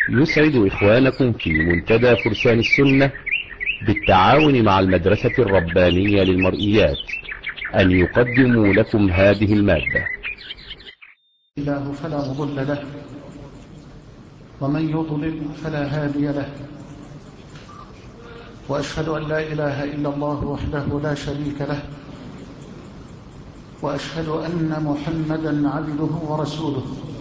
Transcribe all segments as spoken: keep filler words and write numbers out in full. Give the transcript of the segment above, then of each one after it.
يسعد إخوانكم في منتدى فرسان السنة بالتعاون مع المدرسة الربانية للمرئيات أن يقدموا لكم هذه المادة. الله فلا مضل له ومن يضلل فلا هادي له، وأشهد أن لا إله إلا الله وحده لا شريك له، وأشهد أن محمدا عبده ورسوله.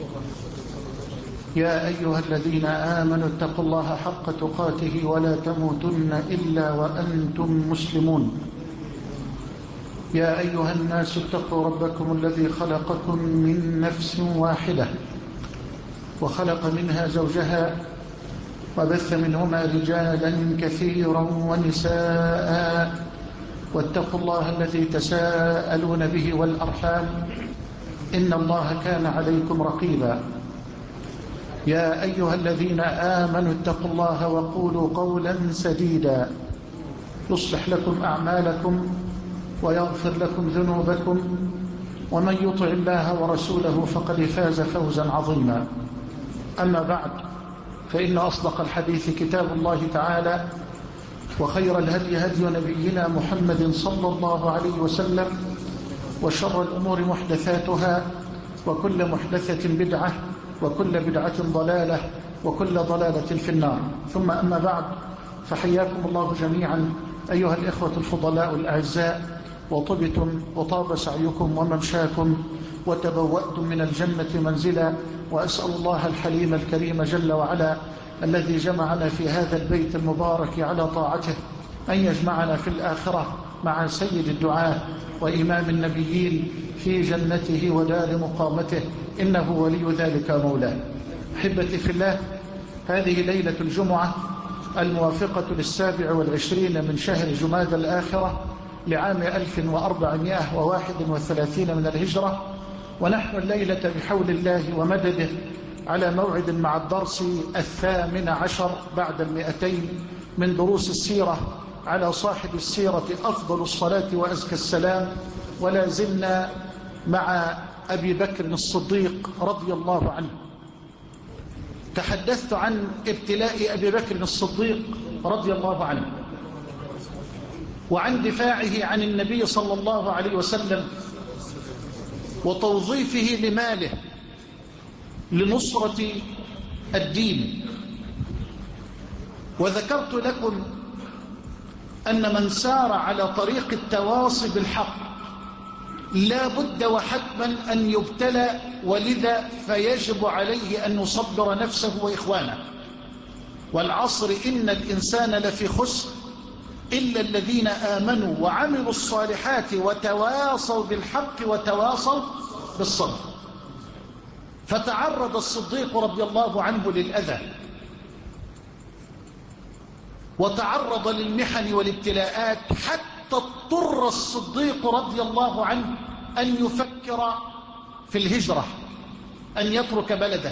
يا أيها الذين آمنوا اتقوا الله حق تقاته ولا تموتن إلا وأنتم مسلمون. يا أيها الناس اتقوا ربكم الذي خلقكم من نفس واحدة وخلق منها زوجها وبث منهما رجالا كثيرا ونساء، واتقوا الله الذي تساءلون به والأرحام إن الله كان عليكم رقيبا. يا أيها الذين آمنوا اتقوا الله وقولوا قولا سديدا يصلح لكم أعمالكم ويغفر لكم ذنوبكم، ومن يطع الله ورسوله فقد فاز فوزا عظيما. أما بعد، فإن أصدق الحديث كتاب الله تعالى، وخير الهدي هدي نبينا محمد صلى الله عليه وسلم، وشر الأمور محدثاتها، وكل محدثة بدعة، وكل بدعة ضلالة، وكل ضلالة في النار. ثم أما بعد، فحياكم الله جميعا أيها الإخوة الفضلاء الأعزاء، وطبتم وطاب سعيكم وممشاكم وتبوأتم من الجنة منزلا، وأسأل الله الحليم الكريم جل وعلا الذي جمعنا في هذا البيت المبارك على طاعته أن يجمعنا في الآخرة مع سيد الدعاة وإمام النبيين في جنته ودار مقامته، إنه ولي ذلك مولاه. أحبتي في الله، هذه ليلة الجمعة الموافقة للسابع والعشرين من شهر جماد الآخرة لعام ألف وأربعمائة وواحد وثلاثين من الهجرة، ونحن الليلة بحول الله ومدده على موعد مع الدرس الثامن عشر بعد المئتين من دروس السيرة على صاحب السيرة أفضل الصلاة وأزكى السلام، ولا زلنا مع أبي بكر الصديق رضي الله عنه. تحدثت عن ابتلاء أبي بكر الصديق رضي الله عنه، وعن دفاعه عن النبي صلى الله عليه وسلم، وتوظيفه لماله لنصرة الدين. وذكرت لكم أن من سار على طريق التواصي بالحق لا بد وحتما أن يبتلى، ولذا فيجب عليه أن يصبر نفسه وإخوانه. والعصر إن الإنسان لفي خسر إلا الذين آمنوا وعملوا الصالحات وتواصوا بالحق وتواصوا بالصبر. فتعرض الصديق رضي الله عنه للأذى، وتعرض للمحن والابتلاءات، حتى اضطر الصديق رضي الله عنه أن يفكر في الهجرة، أن يترك بلده.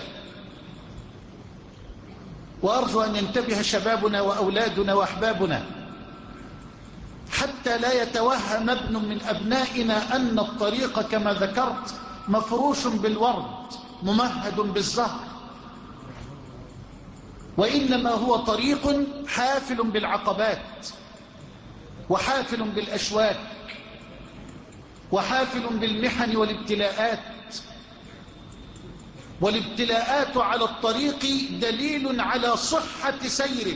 وأرجو أن ينتبه شبابنا وأولادنا وأحبابنا حتى لا يتوهم ابن من أبنائنا أن الطريق كما ذكرت مفروش بالورد ممهد بالزهر، وإنما هو طريق حافل بالعقبات، وحافل بالأشواك، وحافل بالمحن والابتلاءات. والابتلاءات على الطريق دليل على صحة سيرك،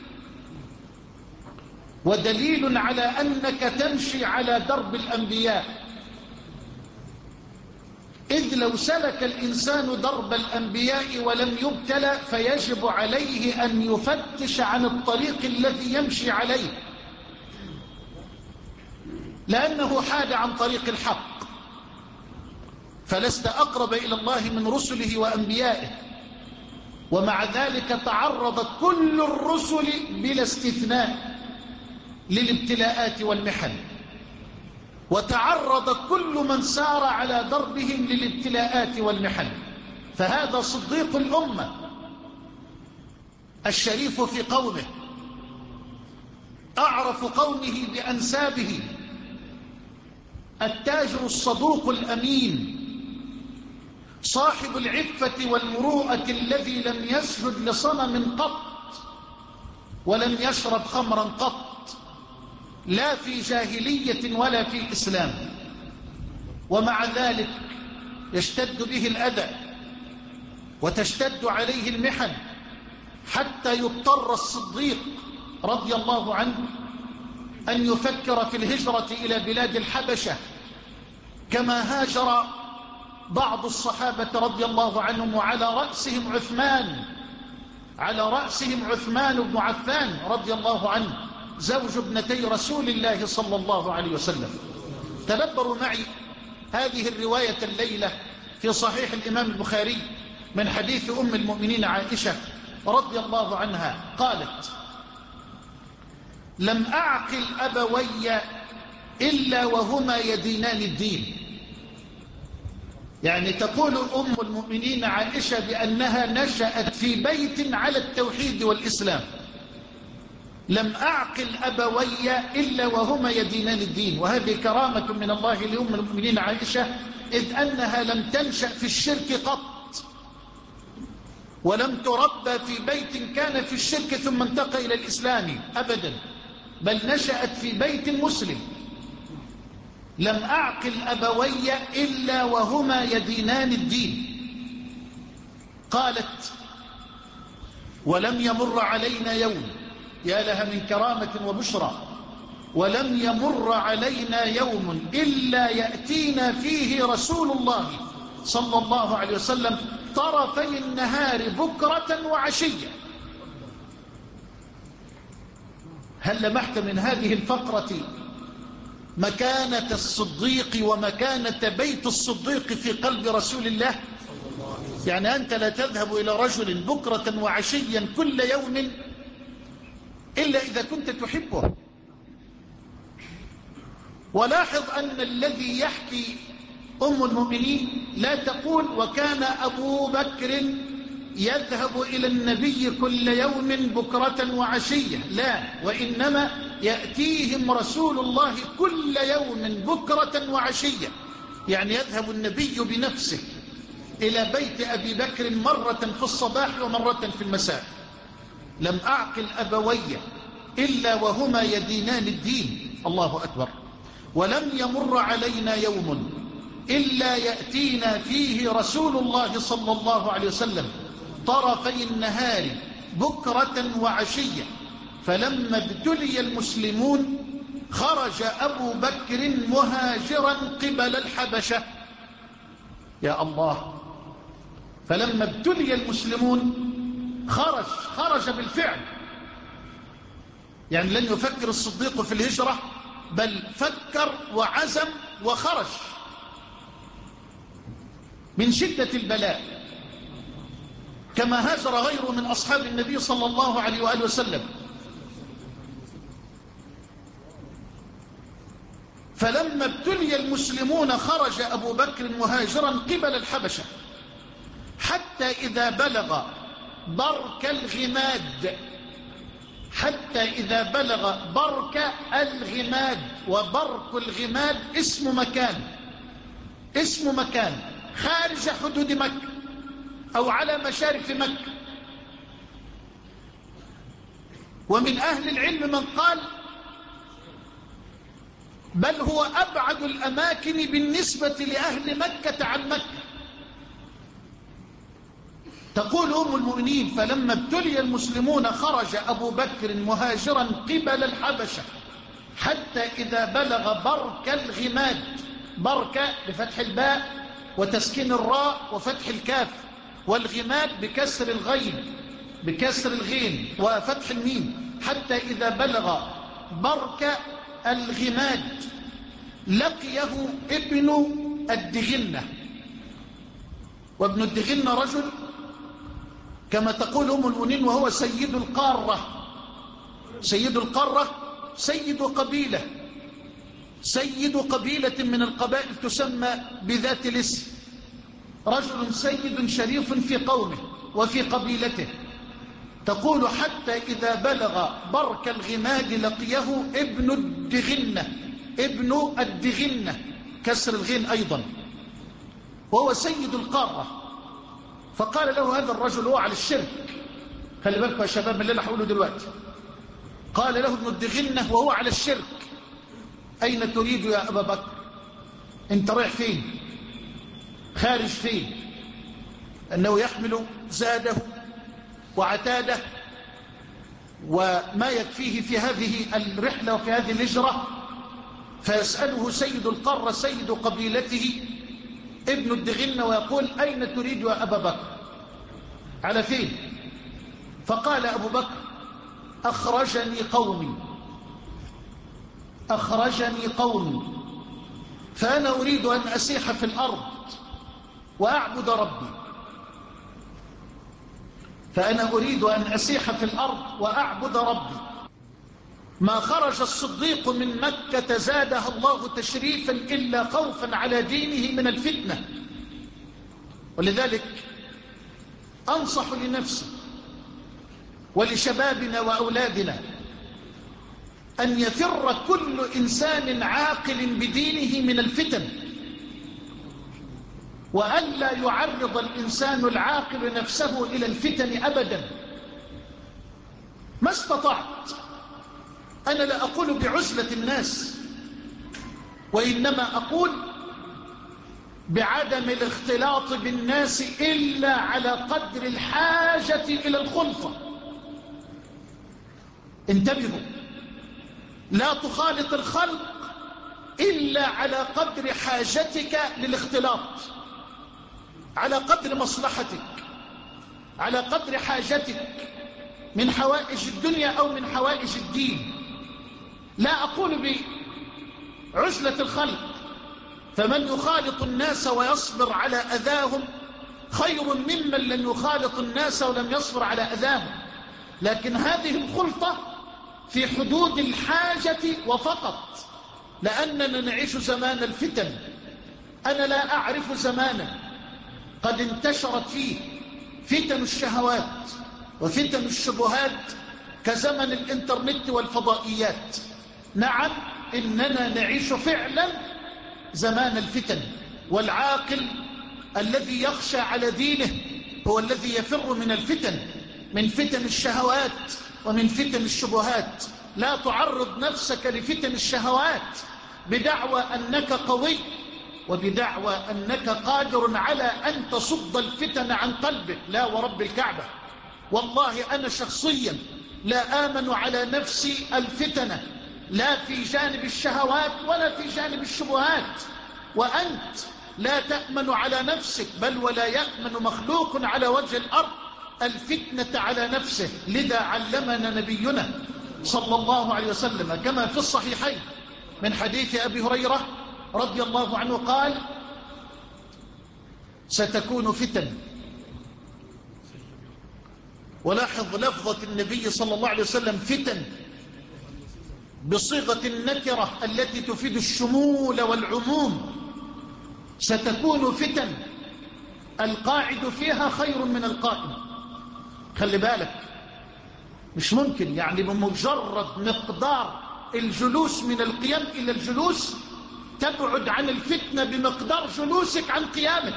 ودليل على أنك تمشي على درب الأنبياء. إذ لو سلك الإنسان درب الأنبياء ولم يبتلى فيجب عليه أن يفتش عن الطريق الذي يمشي عليه، لأنه حاد عن طريق الحق. فلست أقرب إلى الله من رسله وأنبيائه، ومع ذلك تعرضت كل الرسل بلا استثناء للابتلاءات والمحن، وتعرض كل من سار على دربهم للابتلاءات والمحن. فهذا صديق الأمة الشريف في قومه، أعرف قومه بأنسابه، التاجر الصدوق الأمين، صاحب العفة والمروءة الذي لم يسجد لصنم قط ولم يشرب خمرا قط، لا في جاهلية ولا في إسلام، ومع ذلك يشتد به الأذى وتشتد عليه المحن حتى يضطر الصديق رضي الله عنه أن يفكر في الهجرة إلى بلاد الحبشة كما هاجر بعض الصحابة رضي الله عنهم، وعلى رأسهم عثمان على رأسهم عثمان بن عفان رضي الله عنه زوج ابنتي رسول الله صلى الله عليه وسلم. تدبروا معي هذه الرواية الليلة في صحيح الإمام البخاري من حديث أم المؤمنين عائشة رضي الله عنها قالت: لم أعقل أبوي إلا وهما يدينان الدين. يعني تقول أم المؤمنين عائشة بأنها نشأت في بيت على التوحيد والإسلام. لم أعقل أبوي إلا وهما يدينان الدين، وهذه كرامة من الله لأم المؤمنين عائشة، إذ أنها لم تنشأ في الشرك قط، ولم تربى في بيت كان في الشرك ثم انتقل إلى الإسلام أبدا، بل نشأت في بيت مسلم. لم أعقل أبوي إلا وهما يدينان الدين. قالت: ولم يمر علينا يوم، يا لها من كرامة وبشرى، ولم يمر علينا يوم إلا يأتينا فيه رسول الله صلى الله عليه وسلم طرفي النهار بكرة وعشية. هل لمحت من هذه الفقرة مكانة الصديق ومكانة بيت الصديق في قلب رسول الله؟ يعني أنت لا تذهب إلى رجل بكرة وعشيا كل يوم إلا إذا كنت تحبه. ولاحظ أن الذي يحكي أم المؤمنين لا تقول وكان أبو بكر يذهب إلى النبي كل يوم بكرة وعشية، لا، وإنما يأتيهم رسول الله كل يوم بكرة وعشية. يعني يذهب النبي بنفسه إلى بيت أبي بكر مرة في الصباح ومرة في المساء. لم أعقل أبوي إلا وهما يدينان الدين. الله أكبر. ولم يمر علينا يوم إلا يأتينا فيه رسول الله صلى الله عليه وسلم طرفي النهار بكرة وعشية. فلما ابتلي المسلمون خرج أبو بكر مهاجرا قبل الحبشة. يا الله. فلما ابتلي المسلمون خرج خرج بالفعل، يعني لن يفكر الصديق في الهجرة، بل فكر وعزم وخرج من شدة البلاء، كما هاجر غيره من أصحاب النبي صلى الله عليه وآله وسلم. فلما ابتلي المسلمون خرج أبو بكر مهاجرا قبل الحبشة، حتى إذا بلغ برك الغماد حتى إذا بلغ برك الغماد وبرك الغماد اسم مكان اسم مكان خارج حدود مكة أو على مشارف مكة. ومن أهل العلم من قال بل هو أبعد الأماكن بالنسبة لأهل مكة عن مكة. تقول أم المؤمنين: فلما ابتلي المسلمون خرج أبو بكر مهاجرا قبل الحبشة حتى إذا بلغ برك الغماد، برك بفتح الباء وتسكين الراء وفتح الكاف، والغماد بكسر الغين بكسر الغين وفتح الميم، حتى إذا بلغ برك الغماد لقيه ابن الدغنة. وابن الدغنة رجل كما تقول أم المؤمنين وهو سيد القارة سيد القارة سيد قبيلة سيد قبيلة من القبائل تسمى بذات الاسم، رجل سيد شريف في قومه وفي قبيلته. تقول: حتى إذا بلغ برك الغماد لقيه ابن الدغنة ابن الدغنة كسر الغين أيضا. وهو سيد القارة. فقال له هذا الرجل هو على الشرك، خلي بالكم يا شباب من اللي انا هقوله دلوقتي. قال له ابن الدغنة وهو على الشرك: أين تريد يا أبا بكر؟ أنت رايح فين؟ خارج فين؟ أنه يحمل زاده وعتاده وما يكفيه في هذه الرحلة وفي هذه الهجرة. فيسأله سيد القارة سيد قبيلته ابن الدغنة ويقول: أين تريد يا أبا بكر؟ على فين؟ فقال أبو بكر: أخرجني قومي أخرجني قومي فأنا أريد أن أسيح في الأرض وأعبد ربي فأنا أريد أن أسيح في الأرض وأعبد ربي. ما خرج الصديق من مكة زادها الله تشريفا إلا خوفا على دينه من الفتنة. ولذلك أنصح لنفسي ولشبابنا وأولادنا أن يفر كل إنسان عاقل بدينه من الفتن، وأن لا يعرض الإنسان العاقل نفسه إلى الفتن أبدا ما استطعت. أنا لا أقول بعزلة الناس، وإنما أقول بعدم الاختلاط بالناس إلا على قدر الحاجة إلى الخلطة. انتبهوا، لا تخالط الخلق إلا على قدر حاجتك للاختلاط، على قدر مصلحتك، على قدر حاجتك من حوائج الدنيا أو من حوائج الدين. لا أقول بعزلة الخلق، فمن يخالط الناس ويصبر على أذاهم خير ممن لن يخالط الناس ولم يصبر على أذاهم، لكن هذه الخلطة في حدود الحاجة وفقط، لأننا نعيش زمان الفتن. أنا لا أعرف زمانا قد انتشرت فيه فتن الشهوات وفتن الشبهات كزمن الإنترنت والفضائيات. نعم، إننا نعيش فعلا زمان الفتن، والعاقل الذي يخشى على دينه هو الذي يفر من الفتن، من فتن الشهوات ومن فتن الشبهات. لا تعرض نفسك لفتن الشهوات بدعوى أنك قوي وبدعوى أنك قادر على أن تصد الفتن عن قلبك. لا ورب الكعبة، والله أنا شخصيا لا آمن على نفسي الفتنة، لا في جانب الشهوات ولا في جانب الشبهات. وأنت لا تأمن على نفسك، بل ولا يأمن مخلوق على وجه الأرض الفتنة على نفسه. لذا علمنا نبينا صلى الله عليه وسلم كما في الصحيحين من حديث أبي هريرة رضي الله عنه قال: ستكون فتن. ولاحظ لفظة النبي صلى الله عليه وسلم فتن بصيغة النكرة التي تفيد الشمول والعموم. ستكون فتن القاعد فيها خير من القائم. خلي بالك، مش ممكن يعني بمجرد مقدار الجلوس من القيام إلى الجلوس تبعد عن الفتنة بمقدار جلوسك عن قيامك.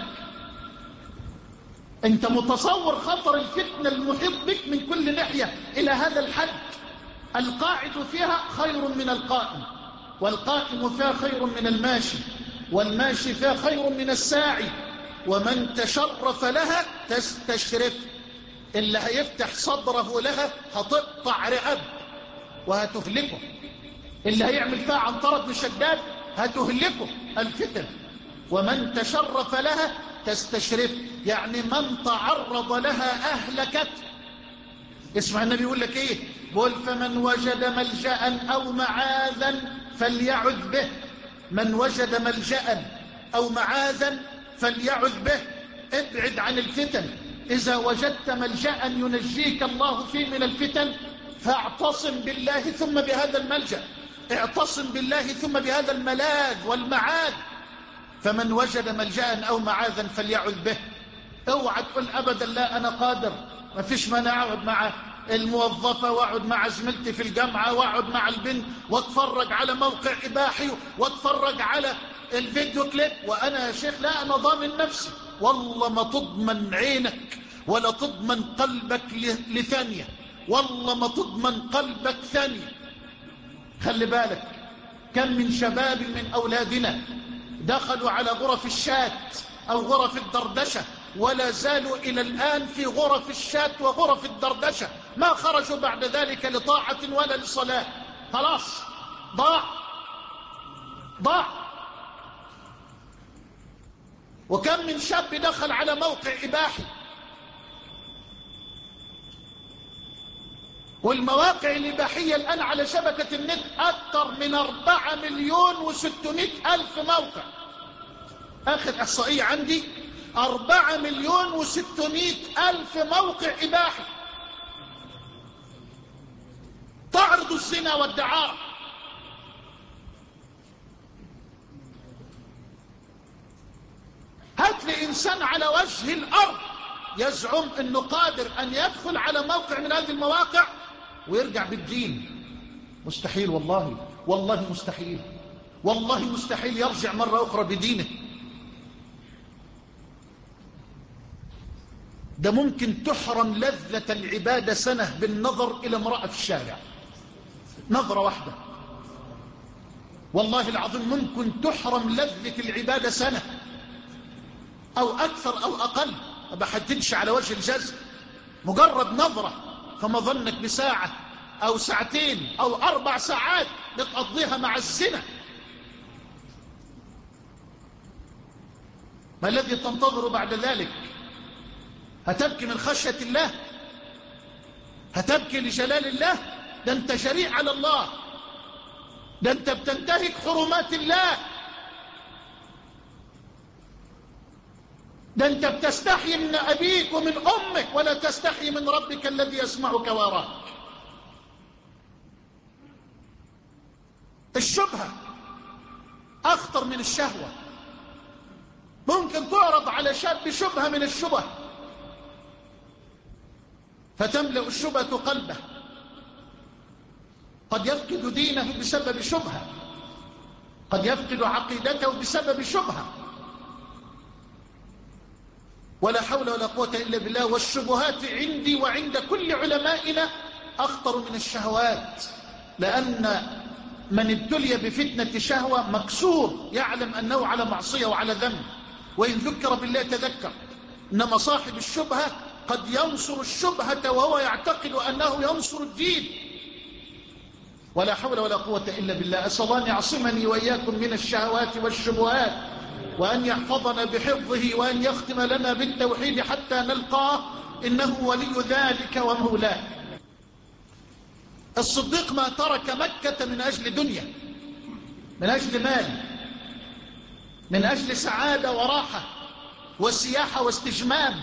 انت متصور خطر الفتنة المحيط بك من كل ناحية إلى هذا الحد. القاعد فيها خير من القائم، والقائم فيها خير من الماشي، والماشي فيها خير من الساعي. ومن تشرف لها تستشرف، اللي هيفتح صدره لها هتقطع رقب وهتهلكه، اللي هيعمل فيها عنترة بن شداد هتهلكه الفتن. ومن تشرف لها تستشرف، يعني من تعرض لها أهلكته. اسمع النبي يقول لك ايه؟ قل: فمن وجد ملجأ أو معاذا فليعذ به. من وجد ملجأ أو معاذا فليعذ به. ابعد عن الفتن. إذا وجدت ملجأ ينجيك الله فيه من الفتن فاعتصم بالله ثم بهذا الملجأ، اعتصم بالله ثم بهذا الملاذ والمعاذ. فمن وجد ملجأ أو معاذا فليعذ به. اوعى تقول أبدا لا أنا قادر، ما فيش مانع أقعد مع الموظفة واقعد مع زميلتي في الجامعة واقعد مع البنت واتفرج على موقع إباحي واتفرج على الفيديو كليب. وأنا يا شيخ لا، أنا ضامن نفسي، والله ما تضمن عينك ولا تضمن قلبك لثانية، والله ما تضمن قلبك ثانية. خلي بالك، كم من شباب من أولادنا دخلوا على غرف الشات أو غرف الدردشة ولا زالوا إلى الآن في غرف الشات وغرف الدردشة، ما خرجوا بعد ذلك لطاعة ولا لصلاة. خلاص ضاع ضاع. وكم من شاب دخل على موقع إباحي، والمواقع الإباحية الآن على شبكة النت أكثر من أربعة مليون وستمائة ألف موقع. آخر إحصائية عندي أربعة مليون وستمائة ألف موقع إباحي تعرض الزنا والدعارة. هات لي إنسان على وجه الأرض يزعم أنه قادر أن يدخل على موقع من هذه المواقع ويرجع بالدين. مستحيل، والله والله مستحيل، والله مستحيل يرجع مرة أخرى بدينه. ده ممكن تحرم لذة العبادة سنة بالنظر إلى امرأة في الشارع، نظرة واحدة. والله العظيم ممكن تحرم لذة العبادة سنة أو أكثر أو أقل، ما بحددش على وجه الجزم، مجرد نظرة. فما ظنك بساعة أو ساعتين أو أربع ساعات بتقضيها مع الزنا؟ ما الذي تنتظر بعد ذلك؟ هتبكي من خشية الله؟ هتبكي لجلال الله؟ ده انت جريء على الله، ده انت بتنتهك حرمات الله، ده انت بتستحي من أبيك ومن أمك ولا تستحي من ربك الذي يسمعك ويراك. الشبهة أخطر من الشهوة. ممكن تعرض على شاب شبهة من الشبه فتملأ الشبهة قلبه، قد يفقد دينه بسبب شبهة، قد يفقد عقيدته بسبب شبهة. ولا حول ولا قوة إلا بالله. والشبهات عندي وعند كل علمائنا أخطر من الشهوات، لأن من ابتلي بفتنة شهوة مكسور، يعلم أنه على معصية وعلى ذنب، وإن ذكر بالله تذكر. إنما صاحب الشبهة قد ينصر الشبهة وهو يعتقد أنه ينصر الدين. ولا حول ولا قوة إلا بالله. أسأل الله أن يعصمني وإياكم من الشهوات والشبهات، وأن يحفظنا بحفظه، وأن يختم لنا بالتوحيد حتى نلقاه، إنه ولي ذلك ومولاه. الصديق ما ترك مكة من أجل دنيا، من أجل مال، من أجل سعادة وراحة وسياحة واستجمام،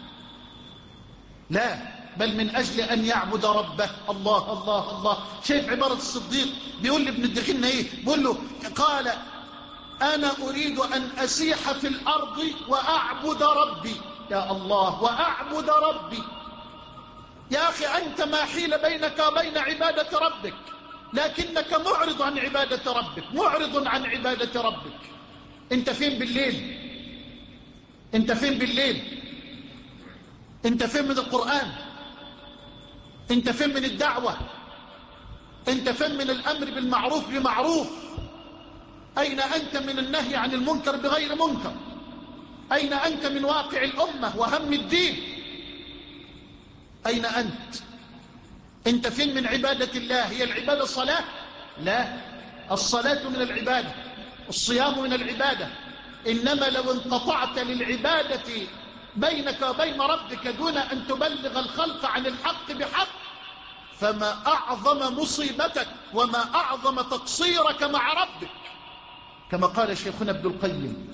لا، بل من أجل أن يعبد ربه. الله الله الله. شايف عبارة الصديق؟ بيقول لابن الدخيل إيه؟ بيقول له قال أنا أريد أن أسيح في الأرض وأعبد ربي. يا الله، وأعبد ربي. يا أخي أنت ما حيل بينك وبين عبادة ربك، لكنك معرض عن عبادة ربك، معرض عن عبادة ربك. أنت فين بالليل؟ أنت فين بالليل؟ أنت فين من القرآن؟ أنت فين من الدعوة؟ أنت فين من الأمر بالمعروف بمعروف؟ أين أنت من النهي عن المنكر بغير منكر؟ أين أنت من واقع الأمة وهم الدين؟ أين أنت؟ أنت فين من عبادة الله؟ هي العبادة الصلاة؟ لا، الصلاة من العبادة، الصيام من العبادة. إنما لو انقطعت للعبادة بينك وبين ربك دون أن تبلغ الخلق عن الحق بحق، فما أعظم مصيبتك وما أعظم تقصيرك مع ربك، كما قال شيخنا ابن القيم.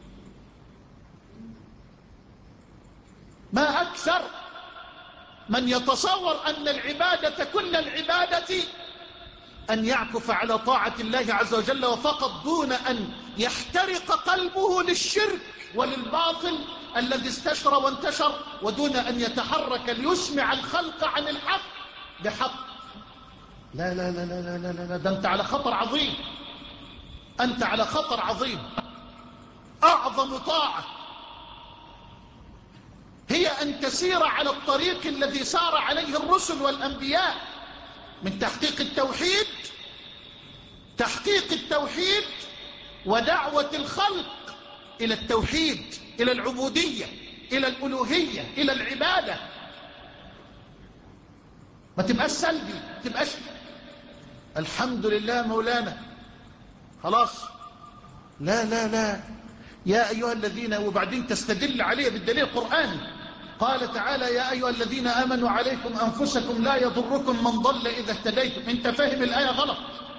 ما أكثر من يتصور أن العبادة كل العبادة أن يعكف على طاعة الله عز وجل وفقط، دون أن يحترق قلبه للشرك وللباطل الذي استشرى وانتشر، ودون أن يتحرك ليسمع الخلق عن الحق بحق. لا لا لا لا لا لا لا، ده أنت على خطر عظيم. أنت على خطر عظيم. أعظم طاعة هي أن تسير على الطريق الذي سار عليه الرسل والأنبياء من تحقيق التوحيد، تحقيق التوحيد ودعوة الخلق إلى التوحيد، إلى العبودية، إلى الألوهية، إلى العبادة. ما تبقاش سلبي، ما تبقاش الحمد لله مولانا خلاص. لا لا لا، يا أيها الذين، وبعدين تستدل عليه بالدليل القرآني. قال تعالى يا أيها الذين آمنوا عليكم أنفسكم لا يضركم من ضل إذا اهتديتم. انت فاهم الآية غلط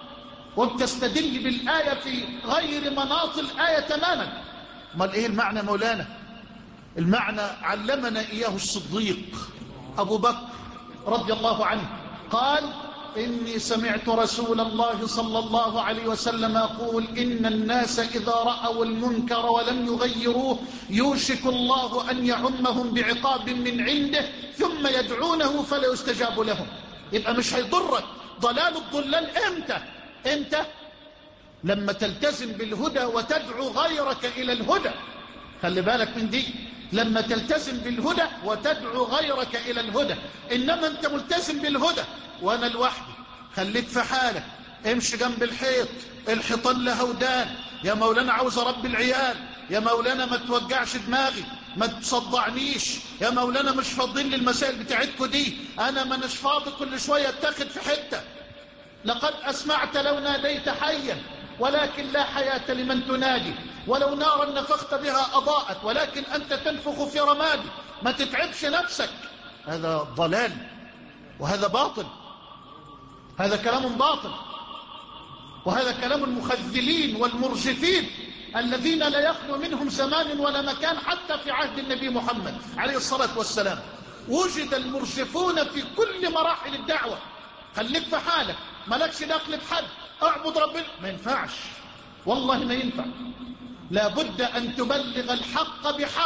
وبتستدل بالآية في غير مناط الآية تماما. ما ايه المعنى مولانا؟ المعنى علمنا إياه الصديق أبو بكر رضي الله عنه، قال إني سمعت رسول الله صلى الله عليه وسلم يقول إن الناس إذا رأوا المنكر ولم يغيروه يوشك الله أن يعمهم بعقاب من عنده ثم يدعونه فلا يستجاب لهم. يبقى مش هيضرك ضلال الضلال. امتى؟ امتى؟ لما تلتزم بالهدى وتدعو غيرك إلى الهدى. خلي بالك من دي، لما تلتزم بالهدى وتدعو غيرك إلى الهدى. إنما أنت ملتزم بالهدى وأنا لوحدي، خليك في حالك، امشي جنب الحيط، الحيطان له ودان، يا مولانا عاوز أربي العيال، يا مولانا ما توجعش دماغي، ما تصدعنيش، يا مولانا مش فاضين للمسائل بتاعتكم دي، أنا ما نش فاضي كل شوية اتاخد في حتة. لقد أسمعت لو ناديت حيا ولكن لا حياة لمن تنادي، ولو نارا نفخت بها أضاءت ولكن أنت تنفخ في رمادي. ما تتعبش نفسك. هذا ضلال وهذا باطل، هذا كلام باطل، وهذا كلام المخذلين والمرجفين الذين لا يخلو منهم زمان ولا مكان. حتى في عهد النبي محمد عليه الصلاة والسلام وجد المرجفون في كل مراحل الدعوة. خليك في حالك، مالكش دخل بحد، اعبد ربنا. ما ينفعش، والله ما ينفع. لابد أن تبلغ الحق بحق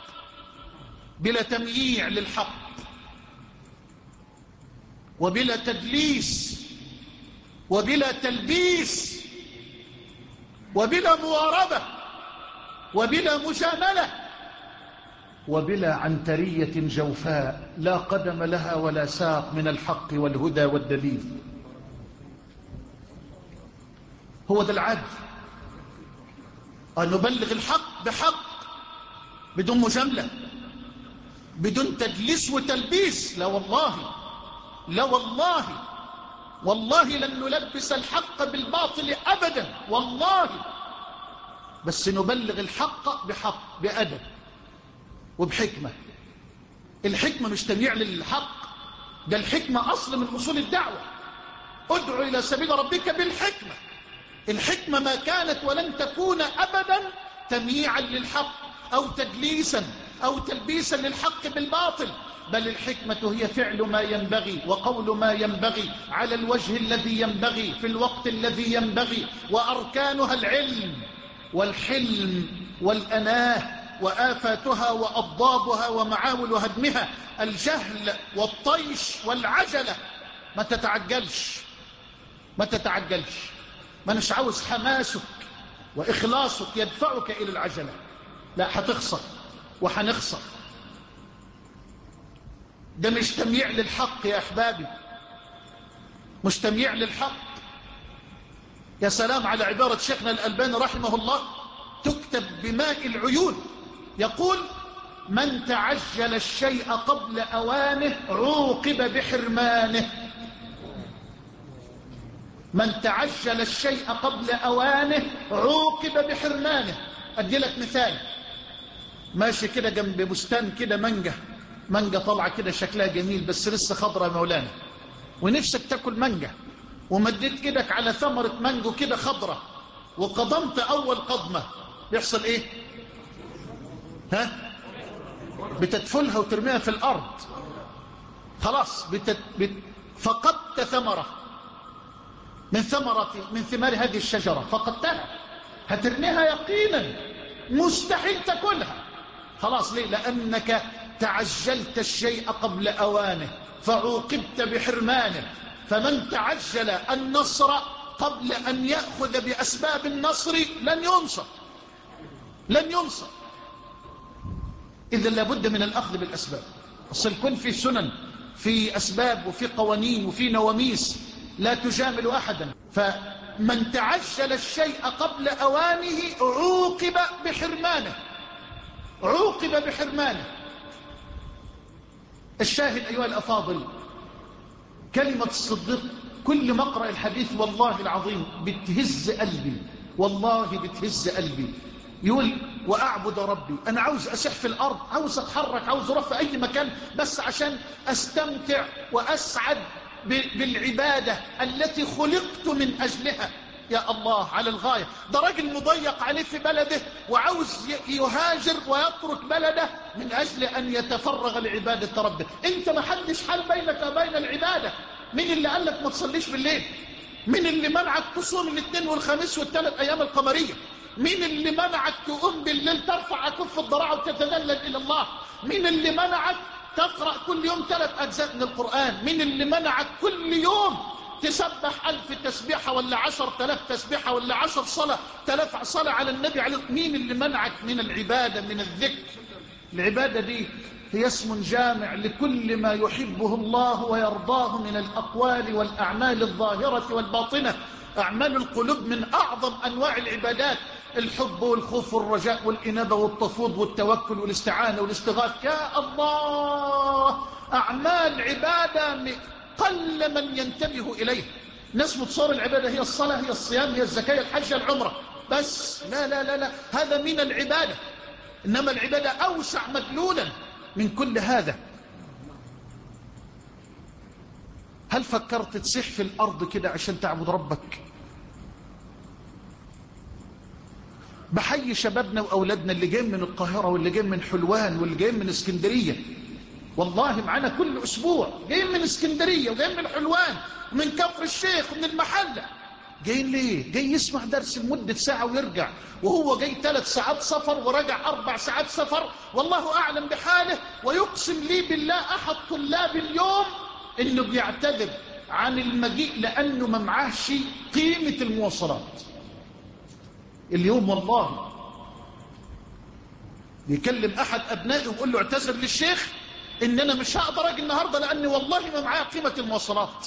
بلا تمييع للحق وبلا تدليس وبلا تلبيس وبلا مواربة وبلا مجاملة وبلا عنترية جوفاء لا قدم لها ولا ساق من الحق والهدى والدليل. هو ده العدل، أن نبلغ الحق بحق بدون مجاملة، بدون تدليس وتلبيس. لا والله، لا والله، والله لن نلبس الحق بالباطل أبدا والله، بس نبلغ الحق بحق، بأدب وبحكمة. الحكمة مش تمييع للحق، ده الحكمة أصل من أصول الدعوة. ادعو إلى سبيل ربك بالحكمة. الحكمة ما كانت ولن تكون أبدا تمييعا للحق أو تدليسا أو تلبيسا للحق بالباطل، بل الحكمة هي فعل ما ينبغي وقول ما ينبغي على الوجه الذي ينبغي في الوقت الذي ينبغي. وأركانها العلم والحلم والأناه، وآفاتها وأضدادها ومعاول هدمها الجهل والطيش والعجلة. ما تتعجلش، ما تتعجلش. ما نش عاوز حماسك وإخلاصك يدفعك إلى العجلة، لا، هتخسر وهنخسر. ده مش تمييع للحق يا أحبابي، مش تمييع للحق. يا سلام على عبارة شيخنا الألباني رحمه الله تكتب بماء العيون. يقول من تعجل الشيء قبل أوانه عوقب بحرمانه. من تعجل الشيء قبل أوانه عوقب بحرمانه. أدي لك مثال، ماشي كده جنب بستان كده منجة، منجة طالعة كده شكلها جميل بس لسه خضرة يا مولانا، ونفسك تاكل منجة، ومديت ايدك على ثمرة مانجو كده خضرة وقضمت أول قضمة، بيحصل إيه؟ ها؟ بتدفلها وترميها في الأرض، خلاص بتت... بت... فقدت ثمرة من ثمرة من ثمار هذه الشجرة، فقدتها، هترميها يقينا، مستحيل تاكلها. خلاص، ليه؟ لأنك تعجلت الشيء قبل أوانه فعوقبت بحرمانه. فمن تعجل النصر قبل أن يأخذ بأسباب النصر لن ينصر، لن ينصر. إذا لابد من الأخذ بالأسباب. أصل الكون في سنن، في أسباب، وفي قوانين، وفي نواميس لا تجامل أحدا. فمن تعجل الشيء قبل أوانه عوقب بحرمانه، عوقب بحرمانه. الشاهد أيها الأفاضل، كلمة الصديق كل ما أقرأ الحديث والله العظيم بتهز قلبي، والله بتهز قلبي. يقول وأعبد ربي، أنا عاوز أسح في الأرض، عاوز أتحرك، عاوز أروح في أي مكان بس عشان أستمتع وأسعد بالعبادة التي خلقت من أجلها. يا الله على الغاية. ده راجل مضيق عليه في بلده وعاوز يهاجر ويترك بلده من أجل أن يتفرغ لعبادة ربه. أنت ما حدش حال بينك وبين العبادة. مين اللي قال لك ما تصليش بالليل؟ مين اللي منعك تصوم الاثنين والخميس والثلاث أيام القمرية؟ مين اللي منعك تقوم بالليل ترفع كف الضراعة وتتذلل إلى الله؟ مين اللي منعك تقرأ كل يوم ثلاث أجزاء من القرآن؟ مين اللي منعك كل يوم تسبح ألف تسبيحة ولا عشر تلاف تسبيحة ولا عشر صلاة تلاف صلاة على النبي عليه؟ مين اللي منعك من العبادة، من الذكر؟ العبادة دي هي اسم جامع لكل ما يحبه الله ويرضاه من الأقوال والأعمال الظاهرة والباطنة. أعمال القلوب من أعظم أنواع العبادات، الحب والخوف والرجاء والإنابة والتفويض والتوكل والاستعانة والاستغاثة. يا الله، أعمال عبادة قل من ينتبه إليه. ناس متصور العبادة هي الصلاة، هي الصيام، هي الزكاة، الحج، العمرة بس. لا لا لا لا، هذا من العبادة، إنما العبادة أوسع مدلولا من كل هذا. هل فكرت تسيح في الأرض كده عشان تعبد ربك؟ بحيي شبابنا وأولادنا اللي جايين من القاهرة واللي جايين من حلوان واللي جايين من اسكندرية. والله معنا كل أسبوع جايين من اسكندرية وجايين من حلوان ومن كفر الشيخ ومن المحلة. جايين ليه؟ جاي يسمع درس لمدة ساعة ويرجع، وهو جاي ثلاث ساعات سفر ورجع أربع ساعات سفر، والله أعلم بحاله. ويقسم لي بالله أحد طلاب اليوم إنه بيعتذر عن المجيء لأنه ما معاهش قيمة المواصلات اليوم. والله يكلم أحد أبنائه ويقول له اعتذر للشيخ إن أنا مش هقدر أجي النهاردة لأني والله ما معايا قيمة المواصلات.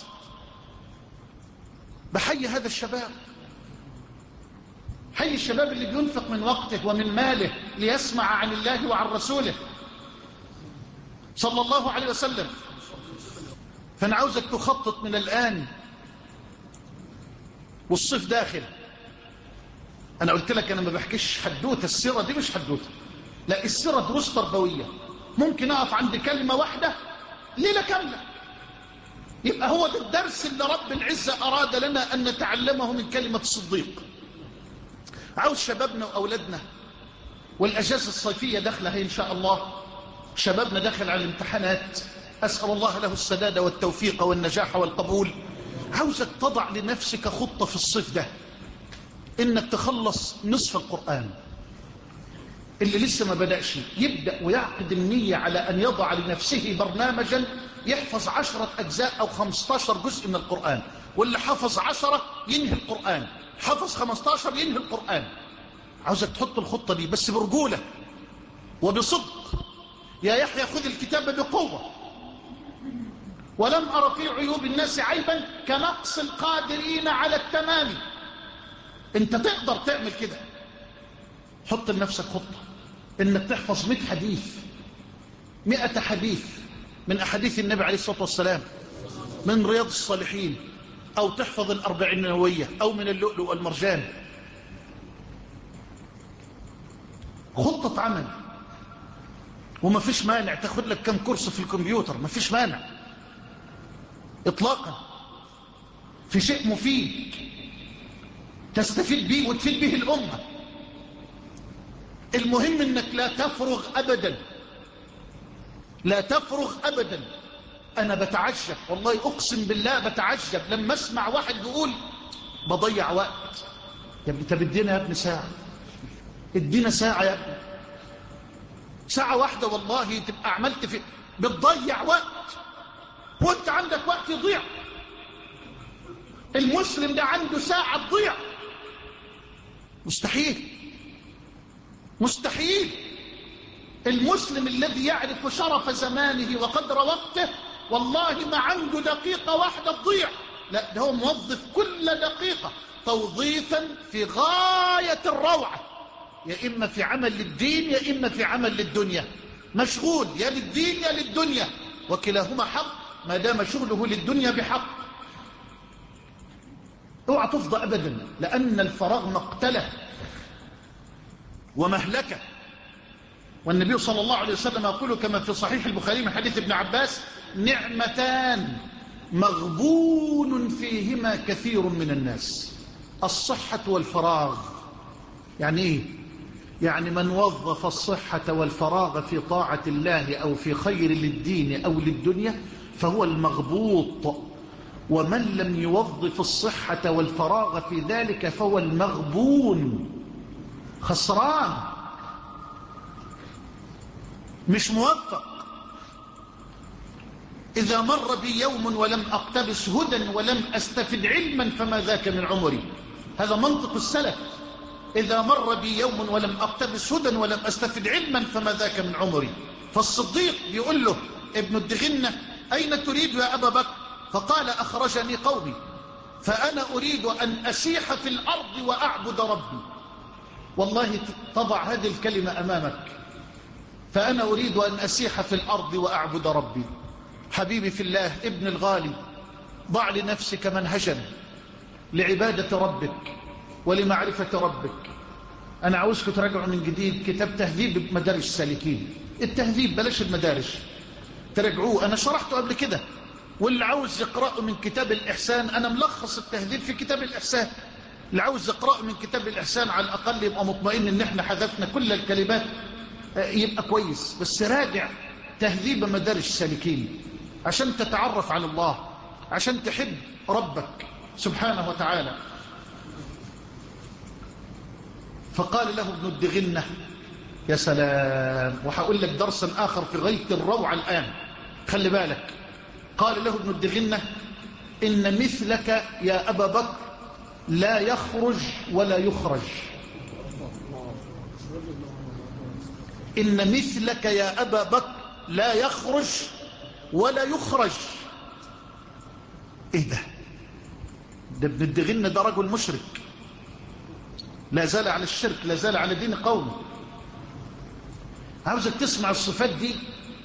بحيي هذا الشباب، حي الشباب اللي بينفق من وقته ومن ماله ليسمع عن الله وعن رسوله صلى الله عليه وسلم. فأنا عاوزك تخطط من الآن، والصيف داخل. أنا قلت لك أنا ما بحكيش حدوتة، السيرة دي مش حدوتة، لا، السيرة دروس تربوية. ممكن أقف عند كلمة واحدة ليلة كاملة، يبقى هو ده الدرس اللي رب العزة أراد لنا أن نتعلمه من كلمة الصديق. عاوز شبابنا وأولادنا، والأجازة الصيفية داخلة هي إن شاء الله، شبابنا داخل على الامتحانات، أسأل الله له السداد والتوفيق والنجاح والقبول. عاوزك تضع لنفسك خطة في الصيف ده إنك تخلص نصف القرآن. اللي لسه ما بدأش يبدأ ويعقد النية على أن يضع لنفسه برنامجا يحفظ عشرة أجزاء أو خمستاشر جزء من القرآن، واللي حفظ عشرة ينهي القرآن، حفظ خمستاشر ينهي القرآن. عاوزك تحط الخطة دي بس برجولة وبصدق. يا يحيى خذ الكتاب بقوة، ولم أرى في عيوب الناس عيبا كنقص القادرين على التمام. انت تقدر تعمل كده. حط لنفسك خطة انك تحفظ مئة حديث، مئة حديث من أحاديث النبي عليه الصلاة والسلام من رياض الصالحين، أو تحفظ الأربعين النووية، أو من اللؤلؤ والمرجان. خطة عمل. وما فيش مانع تاخد لك كم كورس في الكمبيوتر، ما فيش مانع إطلاقا، في شيء مفيد تستفيد به وتفيد به الأمة. المهم انك لا تفرغ أبدا، لا تفرغ أبدا. أنا بتعجب والله، أقسم بالله بتعجب لما أسمع واحد يقول بضيع وقت. يا ابني طب ادينا يا ابني ساعة، ادينا ساعة يا ابني، ساعة واحدة والله تبقى عملت في. بتضيع وقت وانت عندك وقت يضيع، المسلم ده عنده ساعة تضيع؟ مستحيل، مستحيل. المسلم الذي يعرف شرف زمانه وقدر وقته والله ما عنده دقيقة واحدة تضيع، لا، ده هو موظف كل دقيقة توظيفا في غاية الروعة، يا إما في عمل للدين يا إما في عمل للدنيا، مشغول يا للدين يا للدنيا، وكلاهما حق ما دام شغله للدنيا بحق. اوعى تفضى أبدا، لأن الفراغ مقتله ومهلكة. والنبي صلى الله عليه وسلم يقول كما في صحيح البخاري من حديث ابن عباس: نعمتان مغبون فيهما كثير من الناس، الصحة والفراغ. يعني ايه؟ يعني من وظف الصحة والفراغ في طاعة الله أو في خير للدين أو للدنيا فهو المغبوط، ومن لم يوظف الصحة والفراغ في ذلك فهو المغبون، خسران، مش موفق. إذا مر بي يوم ولم أقتبس هدى ولم أستفد علما فما ذاك من عمري، هذا منطق السلف. إذا مر بي يوم ولم أقتبس هدى ولم أستفد علما فما ذاك من عمري. فالصديق بيقول له ابن الدغنة: أين تريد يا أبا بكر؟ فقال: أخرجني قومي فأنا أريد أن أسيح في الأرض وأعبد ربي. والله تضع هذه الكلمة أمامك: فأنا أريد أن أسيح في الأرض وأعبد ربي. حبيبي في الله، ابن الغالي، ضع لنفسك منهجا لعبادة ربك ولمعرفة ربك. أنا عاوزكم تراجعوا من جديد كتاب تهذيب مدارج السالكين، التهذيب بلاش المدارج، تراجعوه، أنا شرحته قبل كده. واللي عاوز يقرأه من كتاب الإحسان، أنا ملخص التهذيب في كتاب الإحسان. اللي عاوز يقرأه من كتاب الإحسان على الأقل يبقى مطمئن إن احنا حذفنا كل الكلمات، يبقى كويس. بس راجع تهذيب مدارج السالكين عشان تتعرف على الله، عشان تحب ربك سبحانه وتعالى. فقال له ابن الدغنة: يا سلام، وهقول لك درسا آخر في غاية الروعة الآن، خلي بالك. قال له ابن الدغنة: إن مثلك يا أبا بكر لا يخرج ولا يخرج. إن مثلك يا أبا بكر لا يخرج ولا يخرج. إيه ده؟ ده ابن الدغنة ده رجل مشرك، لا زال على الشرك، لا زال على دين قومه. عاوزك تسمع الصفات دي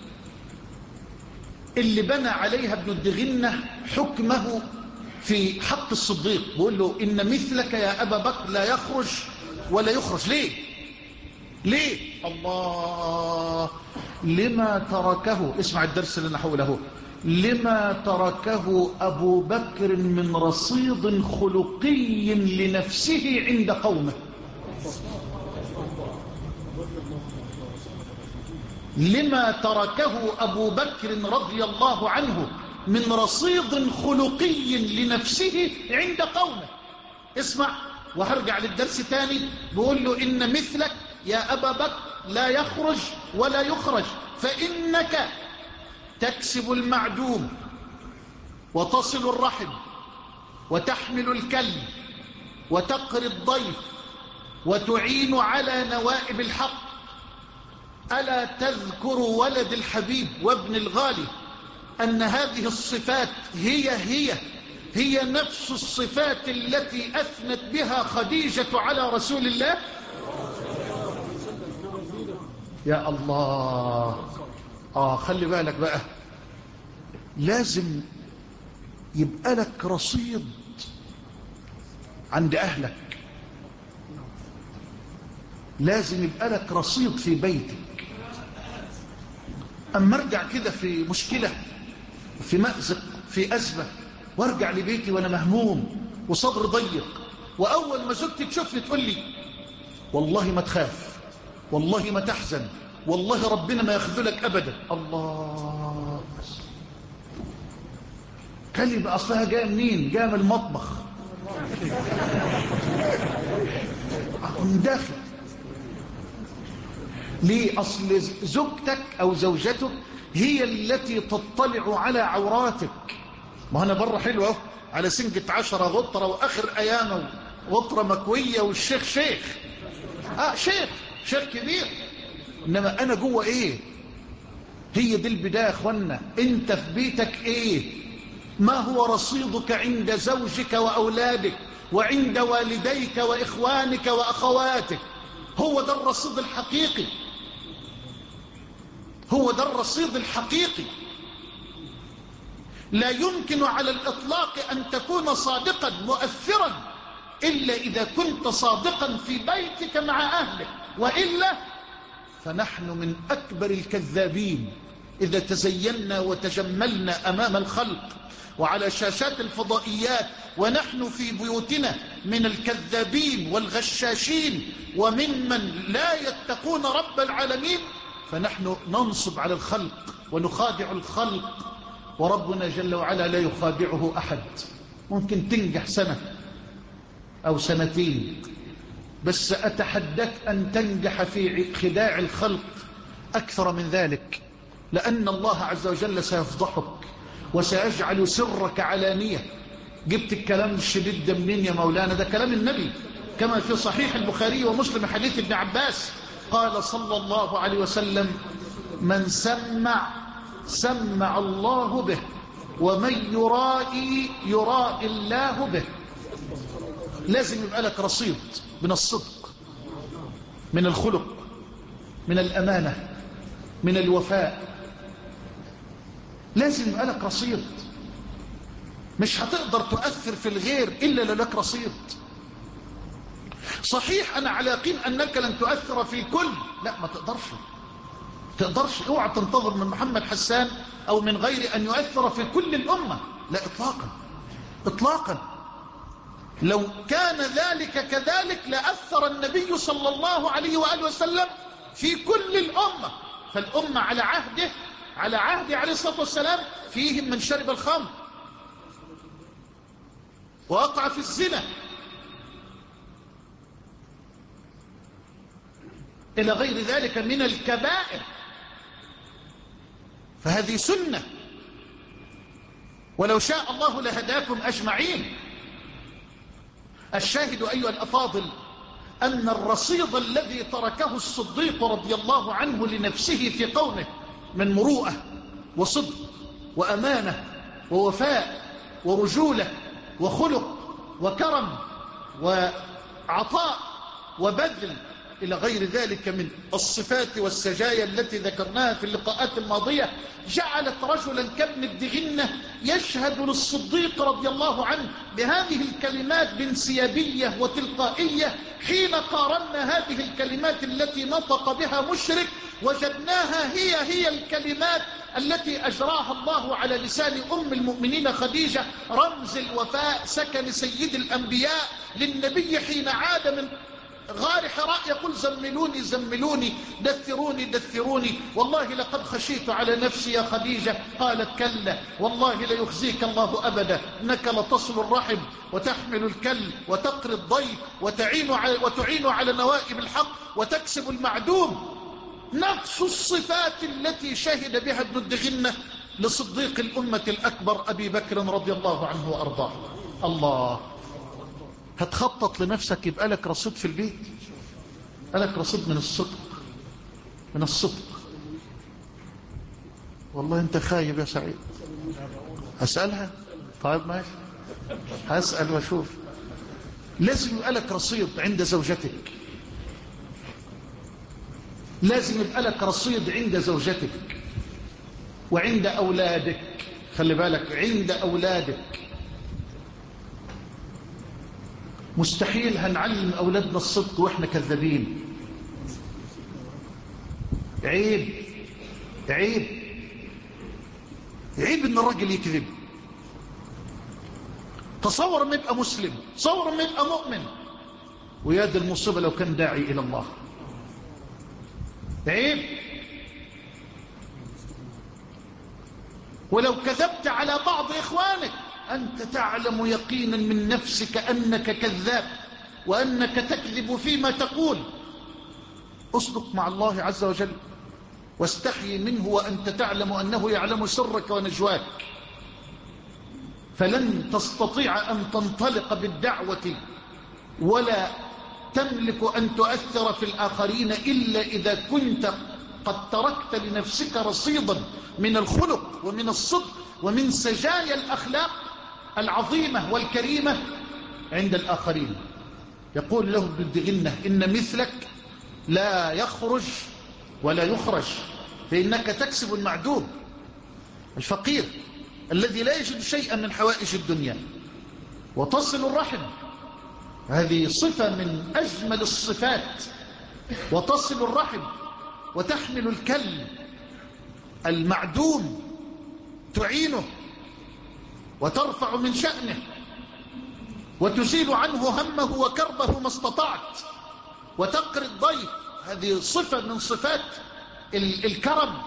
اللي بنى عليها ابن الدغنة حكمه في حق الصديق. بيقول له: إن مثلك يا أبا بكر لا يخرج ولا يخرج. ليه؟ ليه؟ الله، لما تركه، اسمع الدرس اللي نحوله، لما تركه أبو بكر من رصيد خلقي لنفسه عند قومه. لما تركه أبو بكر رضي الله عنه من رصيد خلقي لنفسه عند قومه. اسمع، وهرجع للدرس تاني. بيقول له: إن مثلك يا أبا بكر لا يخرج ولا يخرج، فإنك تكسب المعدوم وتصل الرحم وتحمل الكلب وتقري الضيف وتعين على نوائب الحق. ألا تذكر ولد الحبيب وابن الغالي أن هذه الصفات هي هي هي نفس الصفات التي أثنت بها خديجة على رسول الله؟ يا الله. آه خلي بالك بقى، لازم يبقى لك رصيد عند أهلك، لازم يبقى لك رصيد في بيتك. أما ارجع كده في مشكلة، في مأزق، في أزمة، وارجع لبيتي وأنا مهموم وصدر ضيق، وأول ما زوجتي تشوفني تقول لي: والله ما تخاف، والله ما تحزن، والله ربنا ما يخذلك أبدا. الله، كلمة أصلها جاء منين؟ جاء من المطبخ، من داخل. ليه؟ أصل زوجتك أو زوجتك هي التي تطلع على عوراتك. ما أنا بره حلوة، على سنجة عشرة غطرة وآخر أيامه غطرة مكوية والشيخ شيخ آه شيخ شيخ كبير. إنما أنا جوه إيه؟ هي دي البداية يا أخوانا. أنت في بيتك إيه؟ ما هو رصيدك عند زوجك وأولادك وعند والديك وإخوانك وأخواتك؟ هو ده الرصيد الحقيقي، هو ده الرصيد الحقيقي. لا يمكن على الإطلاق أن تكون صادقا مؤثرا إلا إذا كنت صادقا في بيتك مع أهلك، وإلا فنحن من أكبر الكذابين إذا تزينا وتجملنا أمام الخلق وعلى شاشات الفضائيات ونحن في بيوتنا من الكذابين والغشاشين وممن لا يتقون رب العالمين. فنحن ننصب على الخلق ونخادع الخلق، وربنا جل وعلا لا يخادعه أحد. ممكن تنجح سنة أو سنتين، بس أتحدك أن تنجح في خداع الخلق أكثر من ذلك، لأن الله عز وجل سيفضحك وسيجعل سرك علانية. جبت الكلام الشديد ده منين يا مولانا؟ ده كلام النبي كما في صحيح البخاري ومسلم حديث ابن عباس قال صلى الله عليه وسلم: من سمع سمع الله به، ومن يرائي يرائي الله به. لازم يبقى لك رصيد من الصدق، من الخلق، من الأمانة، من الوفاء. لازم يبقى لك رصيد. مش هتقدر تؤثر في الغير إلا لك رصيد. صحيح أنا على يقين أنك لن تؤثر في كل، لا ما تقدرش تقدرش. اوعى تنتظر من محمد حسان أو من غير أن يؤثر في كل الأمة، لا إطلاقا إطلاقا. لو كان ذلك كذلك لأثر النبي صلى الله عليه وآله وسلم في كل الأمة. فالأمة على عهده على عهد عليه الصلاة والسلام فيهم من شرب الخمر ووقع في الزنا إلى غير ذلك من الكبائر. فهذه سنة، ولو شاء الله لهداكم أجمعين. الشاهد أيها الأفاضل أن الرصيد الذي تركه الصديق رضي الله عنه لنفسه في قومه من مروءة وصدق وأمانة ووفاء ورجولة وخلق وكرم وعطاء وبذل إلى غير ذلك من الصفات والسجايا التي ذكرناها في اللقاءات الماضية، جعلت رجلا كابن الدغنة يشهد للصديق رضي الله عنه بهذه الكلمات بانسيابية وتلقائية. حين قارنا هذه الكلمات التي نطق بها مشرك وجدناها هي هي الكلمات التي أجراها الله على لسان أم المؤمنين خديجة رمز الوفاء سكن سيد الأنبياء للنبي حين عاد من غار حراء يقول: زملوني زملوني دثروني دثروني، والله لقد خشيت على نفسي يا خديجة. قالت: كلا والله ليخزيك الله أبدا، إنك لتصل الرحم وتحمل الكل وتقري الضيف وتعين على, وتعين على نوائب الحق وتكسب المعدوم. نفس الصفات التي شهد بها ابن الدغنة لصديق الأمة الأكبر أبي بكر رضي الله عنه وأرضاه. الله، هتخطط لنفسك يبقى لك رصيد في البيت، يبقى لك رصيد من الصدق، من الصدق. والله انت خايب يا سعيد. هسألها؟ طيب ماشي، هسأل واشوف. لازم يبقى لك رصيد عند زوجتك، لازم يبقى لك رصيد عند زوجتك وعند أولادك. خلي بالك، عند أولادك. مستحيل هنعلم أولادنا الصدق وإحنا كذابين. عيب عيب عيب إن الراجل يكذب. تصور ما يبقى مسلم، تصور ما يبقى مؤمن، ويا دي المصيبة لو كان داعي إلى الله. عيب. ولو كذبت على بعض إخوانك أنت تعلم يقينا من نفسك أنك كذاب وأنك تكذب فيما تقول. اصدق مع الله عز وجل واستحي منه وأنت تعلم أنه يعلم سرك ونجواك. فلن تستطيع أن تنطلق بالدعوة ولا تملك أن تؤثر في الآخرين إلا إذا كنت قد تركت لنفسك رصيدا من الخلق ومن الصدق ومن سجايا الأخلاق العظيمة والكريمة عند الآخرين. يقول له ابن الدغنة: إن مثلك لا يخرج ولا يخرج، فإنك تكسب المعدوم الفقير الذي لا يجد شيئا من حوائج الدنيا، وتصل الرحم، هذه صفة من أجمل الصفات، وتصل الرحم وتحمل الكل المعدوم، تعينه وترفع من شأنه وتزيل عنه همه وكربه ما استطعت، وتقري الضيف، هذه صفة من صفات الكرم،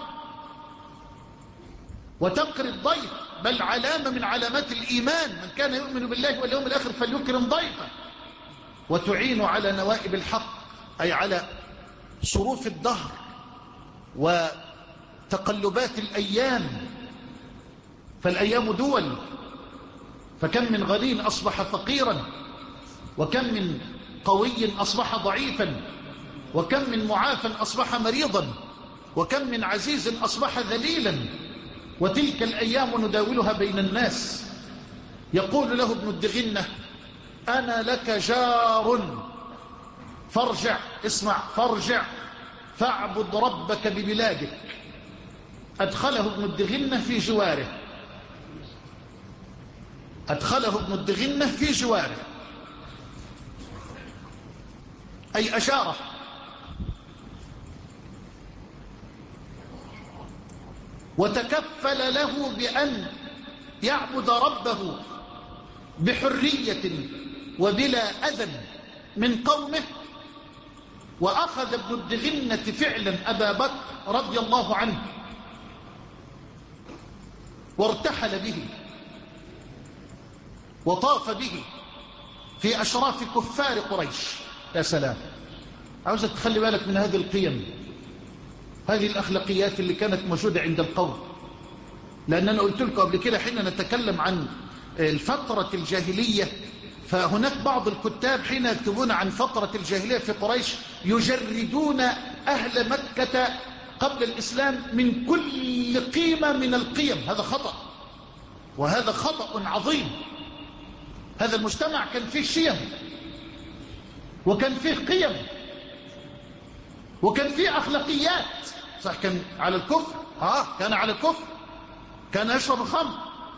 وتقري الضيف، بل علامة من علامات الإيمان، من كان يؤمن بالله واليوم الآخر فليكرم ضيفه، وتعين على نوائب الحق، أي على صروف الدهر وتقلبات الأيام، فالأيام دول، فكم من غني أصبح فقيرا، وكم من قوي أصبح ضعيفا، وكم من معافى أصبح مريضا، وكم من عزيز أصبح ذليلا، وتلك الأيام نداولها بين الناس. يقول له ابن الدغنة: أنا لك جار فارجع، اسمع، فارجع فاعبد ربك ببلادك. أدخله ابن الدغنة في جواره، أدخله ابن الدغنة في جواره، أي أجاره، وتكفل له بأن يعبد ربه بحرية وبلا أذى من قومه. وأخذ ابن الدغنة فعلا أبا بكر رضي الله عنه وارتحل به وطاف به في أشراف كفار قريش. يا سلام، عاوزك تخلي بالك من هذه القيم، هذه الأخلاقيات اللي كانت موجودة عند القوم. لأن أنا قلت لكم قبل كده حين نتكلم عن الفترة الجاهلية، فهناك بعض الكتاب حين يكتبون عن فترة الجاهلية في قريش يجردون أهل مكة قبل الإسلام من كل قيمة من القيم. هذا خطأ، وهذا خطأ عظيم. هذا المجتمع كان فيه شيم، وكان فيه قيم، وكان فيه أخلاقيات. صح، كان على الكفر، آه كان على الكفر، كان يشرب الخمر،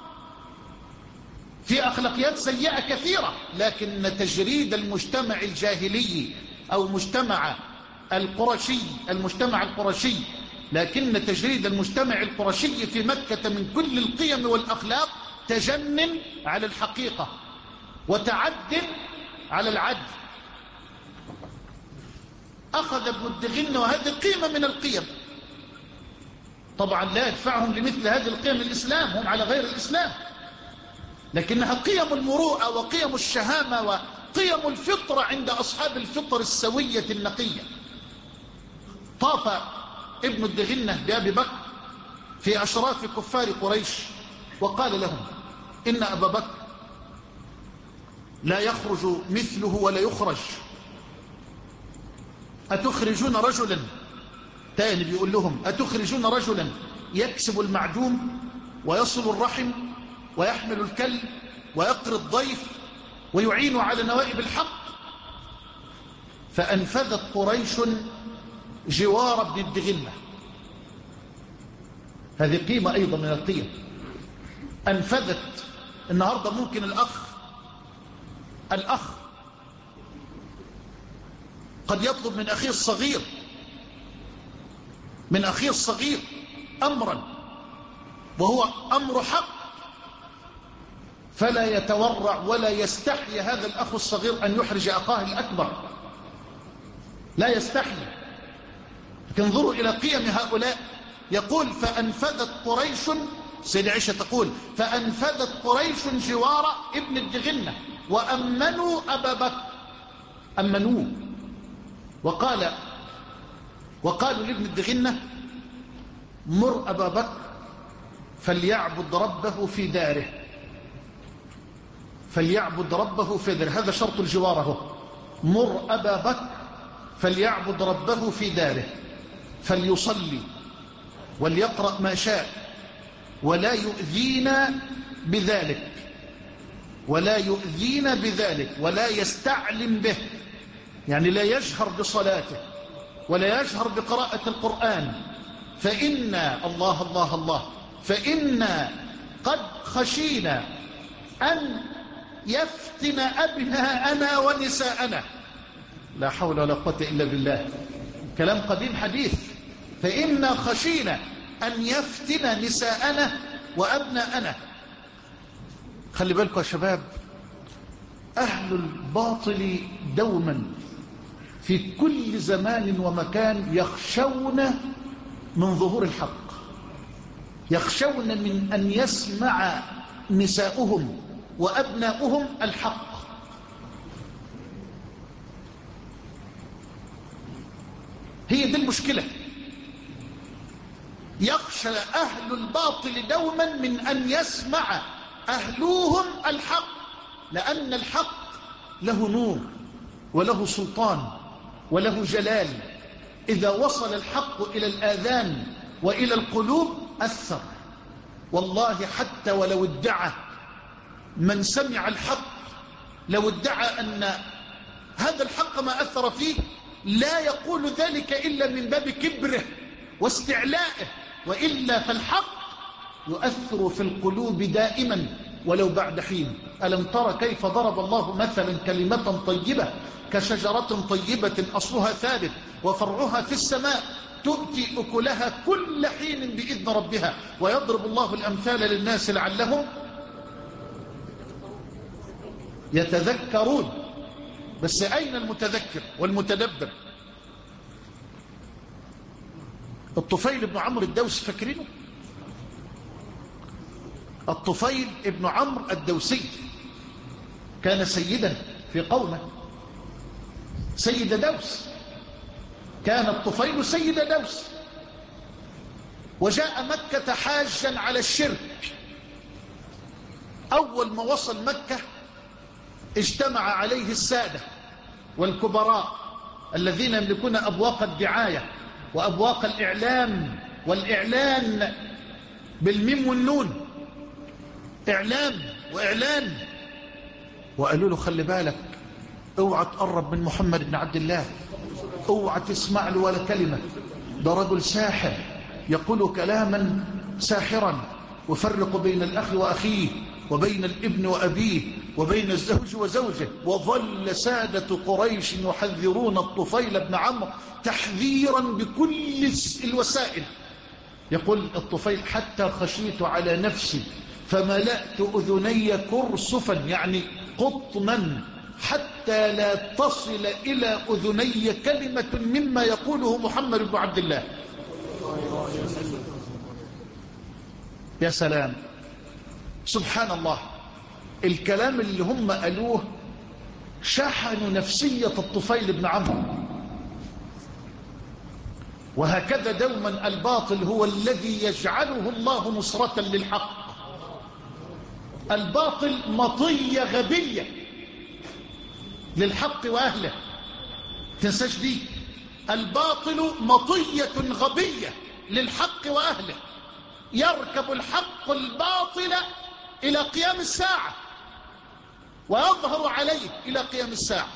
في أخلاقيات سيئة كثيرة. لكن تجريد المجتمع الجاهلي أو مجتمع القرشي، المجتمع القرشي، لكن تجريد المجتمع القرشي في مكة من كل القيم والأخلاق تجنن على الحقيقة وتعد على العدل. أخذ ابن الدغنة وهذه قيمة من القيم، طبعا لا يدفعهم لمثل هذه القيم الإسلام، هم على غير الإسلام، لكنها قيم المروءة وقيم الشهامة وقيم الفطرة عند أصحاب الفطر السوية النقية. طاف ابن الدغنة بأبي بكر في أشراف كفار قريش وقال لهم: إن أبا بكر لا يخرج مثله ولا يخرج، أتخرجون رجلا، تاني بيقول لهم: أتخرجون رجلا يكسب المعدوم ويصل الرحم ويحمل الكل ويقري الضيف ويعين على نوائب الحق؟ فأنفذت قريش جوار ابن الدغنة. هذه قيمة أيضا من القيم. أنفذت. النهاردة ممكن الأخ الأخ قد يطلب من أخيه الصغير من أخيه الصغير أمرا وهو أمر حق، فلا يتورع ولا يستحي هذا الأخ الصغير أن يحرج أخاه الأكبر، لا يستحي. انظروا إلى قيم هؤلاء. يقول: فأنفذت قريش، سيدة عائشة تقول: فأنفذت قريش جوار ابن الدغنة وأمنوا أبا بكر، أمنوه. وقال وقالوا لابن الدغنة: مر أبا بكر فليعبد ربه في داره. فليعبد ربه في داره، هذا شرط الجوار اهو. مر أبا بكر فليعبد ربه في داره، فليصلي وليقرأ ما شاء، ولا يؤذينا بذلك ولا يؤذينا بذلك ولا يستعلم به، يعني لا يجهر بصلاته ولا يجهر بقراءة القرآن، فإنا الله الله الله فإنا قد خشينا أن يفتن أبناءنا ونساءنا. لا حول ولا قوة إلا بالله، كلام قديم حديث. فإنا خشينا أن يفتن نساءنا وأبناءنا. خلي بالكم يا شباب، أهل الباطل دوما في كل زمان ومكان يخشون من ظهور الحق، يخشون من أن يسمع نساؤهم وأبناؤهم الحق. هي دي المشكلة. يخشى أهل الباطل دوما من أن يسمع أهلوهم الحق، لأن الحق له نور وله سلطان وله جلال. إذا وصل الحق إلى الآذان وإلى القلوب أثر. والله حتى ولو ادعى من سمع الحق، لو ادعى أن هذا الحق ما أثر فيه، لا يقول ذلك إلا من باب كبره واستعلائه، وإلا فالحق يؤثر في القلوب دائما ولو بعد حين. ألم تر كيف ضرب الله مثلا كلمة طيبة كشجرة طيبة أصلها ثابت وفرعها في السماء تؤتي أكلها كل حين بإذن ربها، ويضرب الله الأمثال للناس لعلهم يتذكرون. بس أين المتذكر والمتدبر؟ الطفيل بن عمرو الدوسي، فاكرينه؟ الطفيل بن عمرو الدوسي كان سيدا في قومه، سيد دوس. كان الطفيل سيد دوس، وجاء مكة حاجا على الشرك. أول ما وصل مكة اجتمع عليه السادة والكبراء الذين يملكون أبواق الدعاية وأبواق الإعلام والإعلان بالميم والنون، إعلام وإعلان. وقالوا له خلي بالك، اوعى تقرب من محمد بن عبد الله، اوعى تسمع له ولا كلمة، ده رجل ساحر يقول كلاما ساحرا، وفرق بين الأخ وأخيه وبين الابن وأبيه وبين الزوج وزوجه. وظل سادة قريش يحذرون الطفيل بن عمرو تحذيرا بكل الوسائل. يقول الطفيل حتى خشيت على نفسي فملأت أذني كرسفا، يعني قطنا، حتى لا تصل إلى أذني كلمة مما يقوله محمد بن عبد الله. يا سلام، سبحان الله. الكلام اللي هم قالوه شحنوا نفسية الطفيل بن عمرو. وهكذا دوما الباطل هو الذي يجعله الله نصرة للحق. الباطل مطية غبية للحق وأهله، تنساش دي. الباطل مطية غبية للحق وأهله، يركب الحق الباطل إلى قيام الساعة ويظهر عليه إلى قيام الساعة.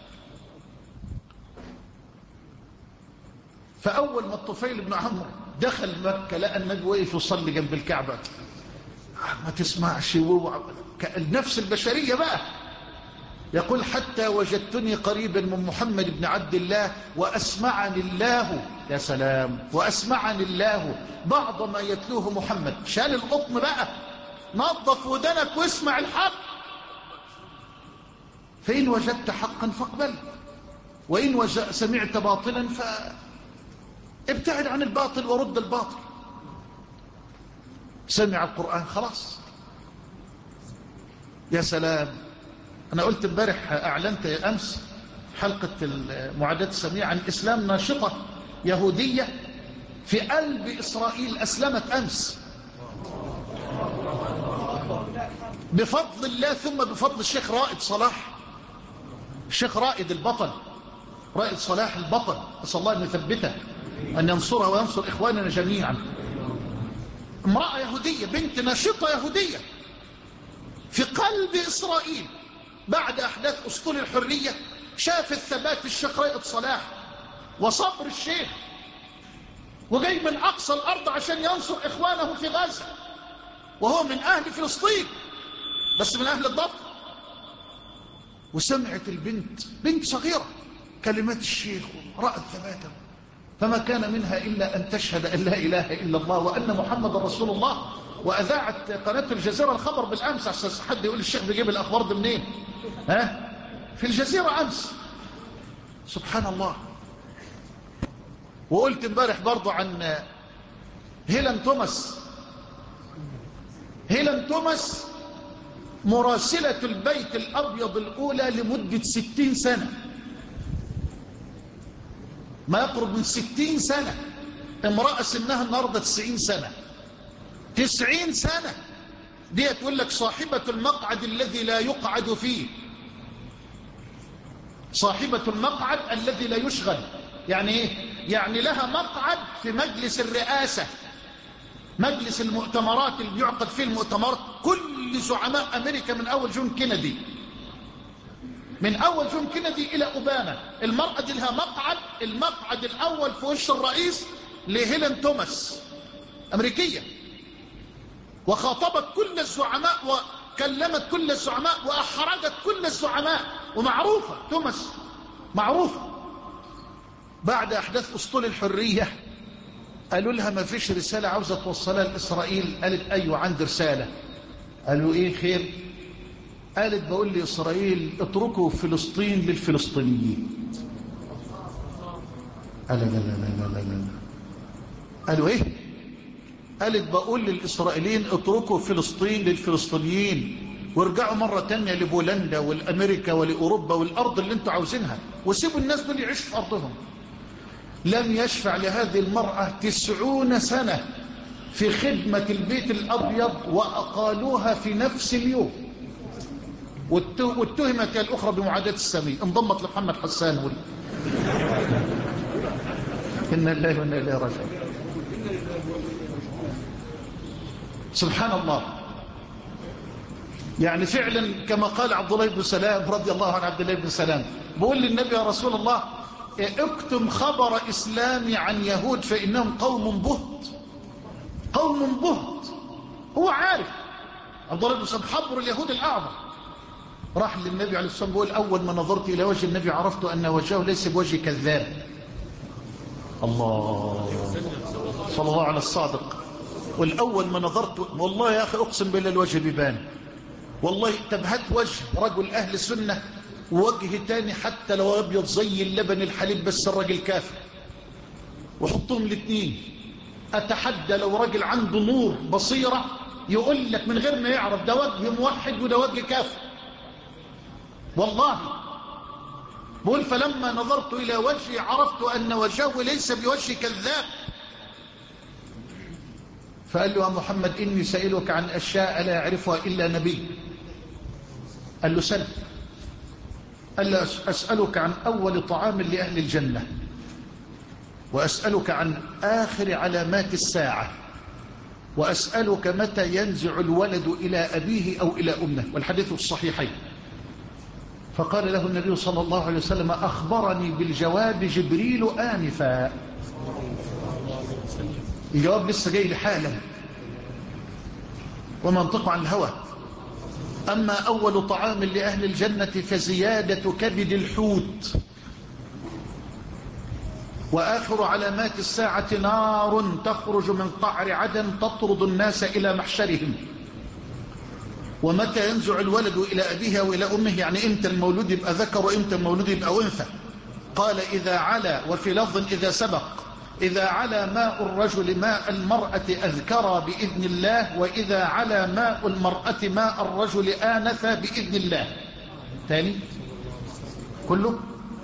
فأول ما الطفيل بن عمرو دخل مكة لقى النبي واقف يصلي جنب الكعبة، ما تسمعش، نفس البشرية بقى. يقول حتى وجدتني قريبا من محمد بن عبد الله وأسمعني الله، يا سلام، وأسمعني الله بعض ما يتلوه محمد. شال القطن بقى، نظف ودنك واسمع الحق. فإن وجدت حقا فاقبل، وإن سمعت باطلا فابتعد عن الباطل ورد الباطل. سمع القرآن خلاص. يا سلام. أنا قلت امبارح، أعلنت أمس حلقة المعاداة السامية عن إسلام ناشطة يهودية في قلب إسرائيل، أسلمت أمس بفضل الله ثم بفضل الشيخ رائد صلاح، الشيخ رائد البطل، رائد صلاح البطل، أسأل الله أن يثبته، أن ينصره وينصر إخواننا جميعا. امرأة يهودية، بنت ناشطة يهودية في قلب إسرائيل، بعد أحداث أسطول الحرية شافت ثبات الشيخ رائد صلاح وصبر الشيخ، وجاي من أقصى الأرض عشان ينصر إخوانه في غزة، وهو من أهل فلسطين بس من أهل الضبط. وسمعت البنت، بنت صغيرة، كلمات الشيخ ورأت ثباته، فما كان منها إلا أن تشهد أن لا إله إلا الله وأن محمد رسول الله. وأذاعت قناة الجزيرة الخبر بالأمس، عشان حد يقول الشيخ بيجيب الأخبار دي منين؟ ها؟ في الجزيرة أمس. سبحان الله. وقلت امبارح برضو عن هيلان توماس، هيلان توماس مراسلة البيت الأبيض الأولى لمدة ستين سنة، ما يقرب من ستين سنة، امرأة سنها النهاردة تسعين سنة، تسعين سنة دي تقول لك صاحبة المقعد الذي لا يقعد فيه، صاحبة المقعد الذي لا يشغل. يعني ايه؟ يعني لها مقعد في مجلس الرئاسة، مجلس المؤتمرات اللي بيعقد فيه المؤتمرات، كل زعماء أمريكا من أول جون كينيدي، من أول جون كينيدي إلى أوباما، المرأة دي لها مقعد، المقعد الأول في وش الرئيس لهيلان توماس، أمريكية، وخاطبت كل الزعماء وكلمت كل الزعماء وأحرجت كل الزعماء، ومعروفة توماس معروفة. بعد أحداث أسطول الحرية قالوا لها ما فيش رسالة عاوزة توصلها لإسرائيل؟ قالت أيوة عندي رسالة. قالوا إيه خير؟ قالت بقول لإسرائيل اتركوا فلسطين للفلسطينيين. قال لا لا لا لا لا. قالوا إيه؟ قالت بقول للإسرائيليين اتركوا فلسطين للفلسطينيين، وارجعوا مرة تانية لبولندا والأمريكا ولأوروبا والأرض اللي انتوا عاوزينها، وسيبوا الناس دول يعيشوا في أرضهم. لم يشفع لهذه المرأة تسعون سنة في خدمة البيت الأبيض، وأقالوها في نفس اليوم، واتهمت الأخرى بمعاداة السامية، انضمت لمحمد حسان ولي. إنا الله وإنا إليه راجعون. سبحان الله. يعني فعلا كما قال عبد الله بن سلام رضي الله عن عبد الله بن سلام، بقول للنبي يا رسول الله اكتم خبر إسلامي عن يهود فإنهم قوم بهت، قوم بهت. هو عارف عبد الله بن سلام حبر اليهود الأعظم. راح للنبي عليه الصلاة والسلام بيقول أول ما نظرت إلى وجه النبي عرفت أن وجهه ليس بوجه كذاب. الله صلى الله على الصادق. والأول ما نظرت والله يا أخي أقسم بالله الوجه بيبان، والله تبهت وجه رجل أهل السنة ووجه تاني حتى لو أبيض زي اللبن الحليب بس الرجل كافر، وحطهم الاثنين. أتحدى لو رجل عنده نور بصيرة يقول لك من غير ما يعرف ده وجه موحد وده وجه كافر، والله. بقول فلما نظرت إلى وجهي عرفت أن وجهه ليس بوجه كذاب. فقال له يا محمد إني سائلك عن أشياء لا يعرفها إلا نبي. قال له سل. قال له أسألك عن أول طعام لأهل الجنة، وأسألك عن آخر علامات الساعة، وأسألك متى ينزع الولد إلى أبيه أو إلى أمه، والحديث الصحيحين. فقال له النبي صلى الله عليه وسلم أخبرني بالجواب جبريل آنفا. الجواب لسه جاي لحالا ومنطق عن الهوى. أما أول طعام لأهل الجنة فزيادة كبد الحوت، وآخر علامات الساعة نار تخرج من قعر عدن تطرد الناس إلى محشرهم. ومتى ينزع الولد إلى أبيه وإلى أمه، يعني إمتى المولود يبقى ذكر وإمتى المولود يبقى أنثى. قال إذا علا، وفي لفظ إذا سبق، إذا علا ماء الرجل ماء المرأة أذكر بإذن الله، وإذا علا ماء المرأة ماء الرجل آنث بإذن الله. ثاني كله.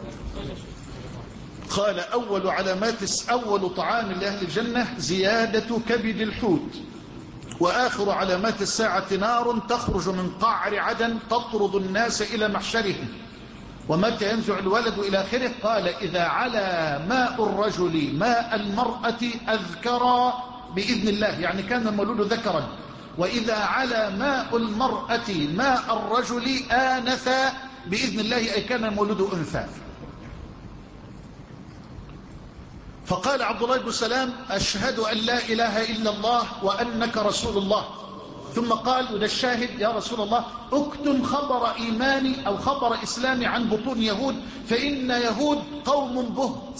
قال أول علامات أول طعام لأهل الجنة زيادة كبد الحوت، وآخر علامات الساعة نار تخرج من قعر عدن تطرد الناس إلى محشرهم. ومتى ينزع الولد إلى آخره؟ قال إذا علا ماء الرجل ماء المرأة أذكر بإذن الله، يعني كان المولود ذكرا. وإذا علا ماء المرأة ماء الرجل آنث بإذن الله، أي كان المولود أنثى. فقال عبد الله بن سلام أشهد أن لا إله إلا الله وأنك رسول الله. ثم قال، وده الشاهد، يا رسول الله اكتم خبر إيماني أو خبر إسلامي عن بطون يهود، فإن يهود قوم بهت.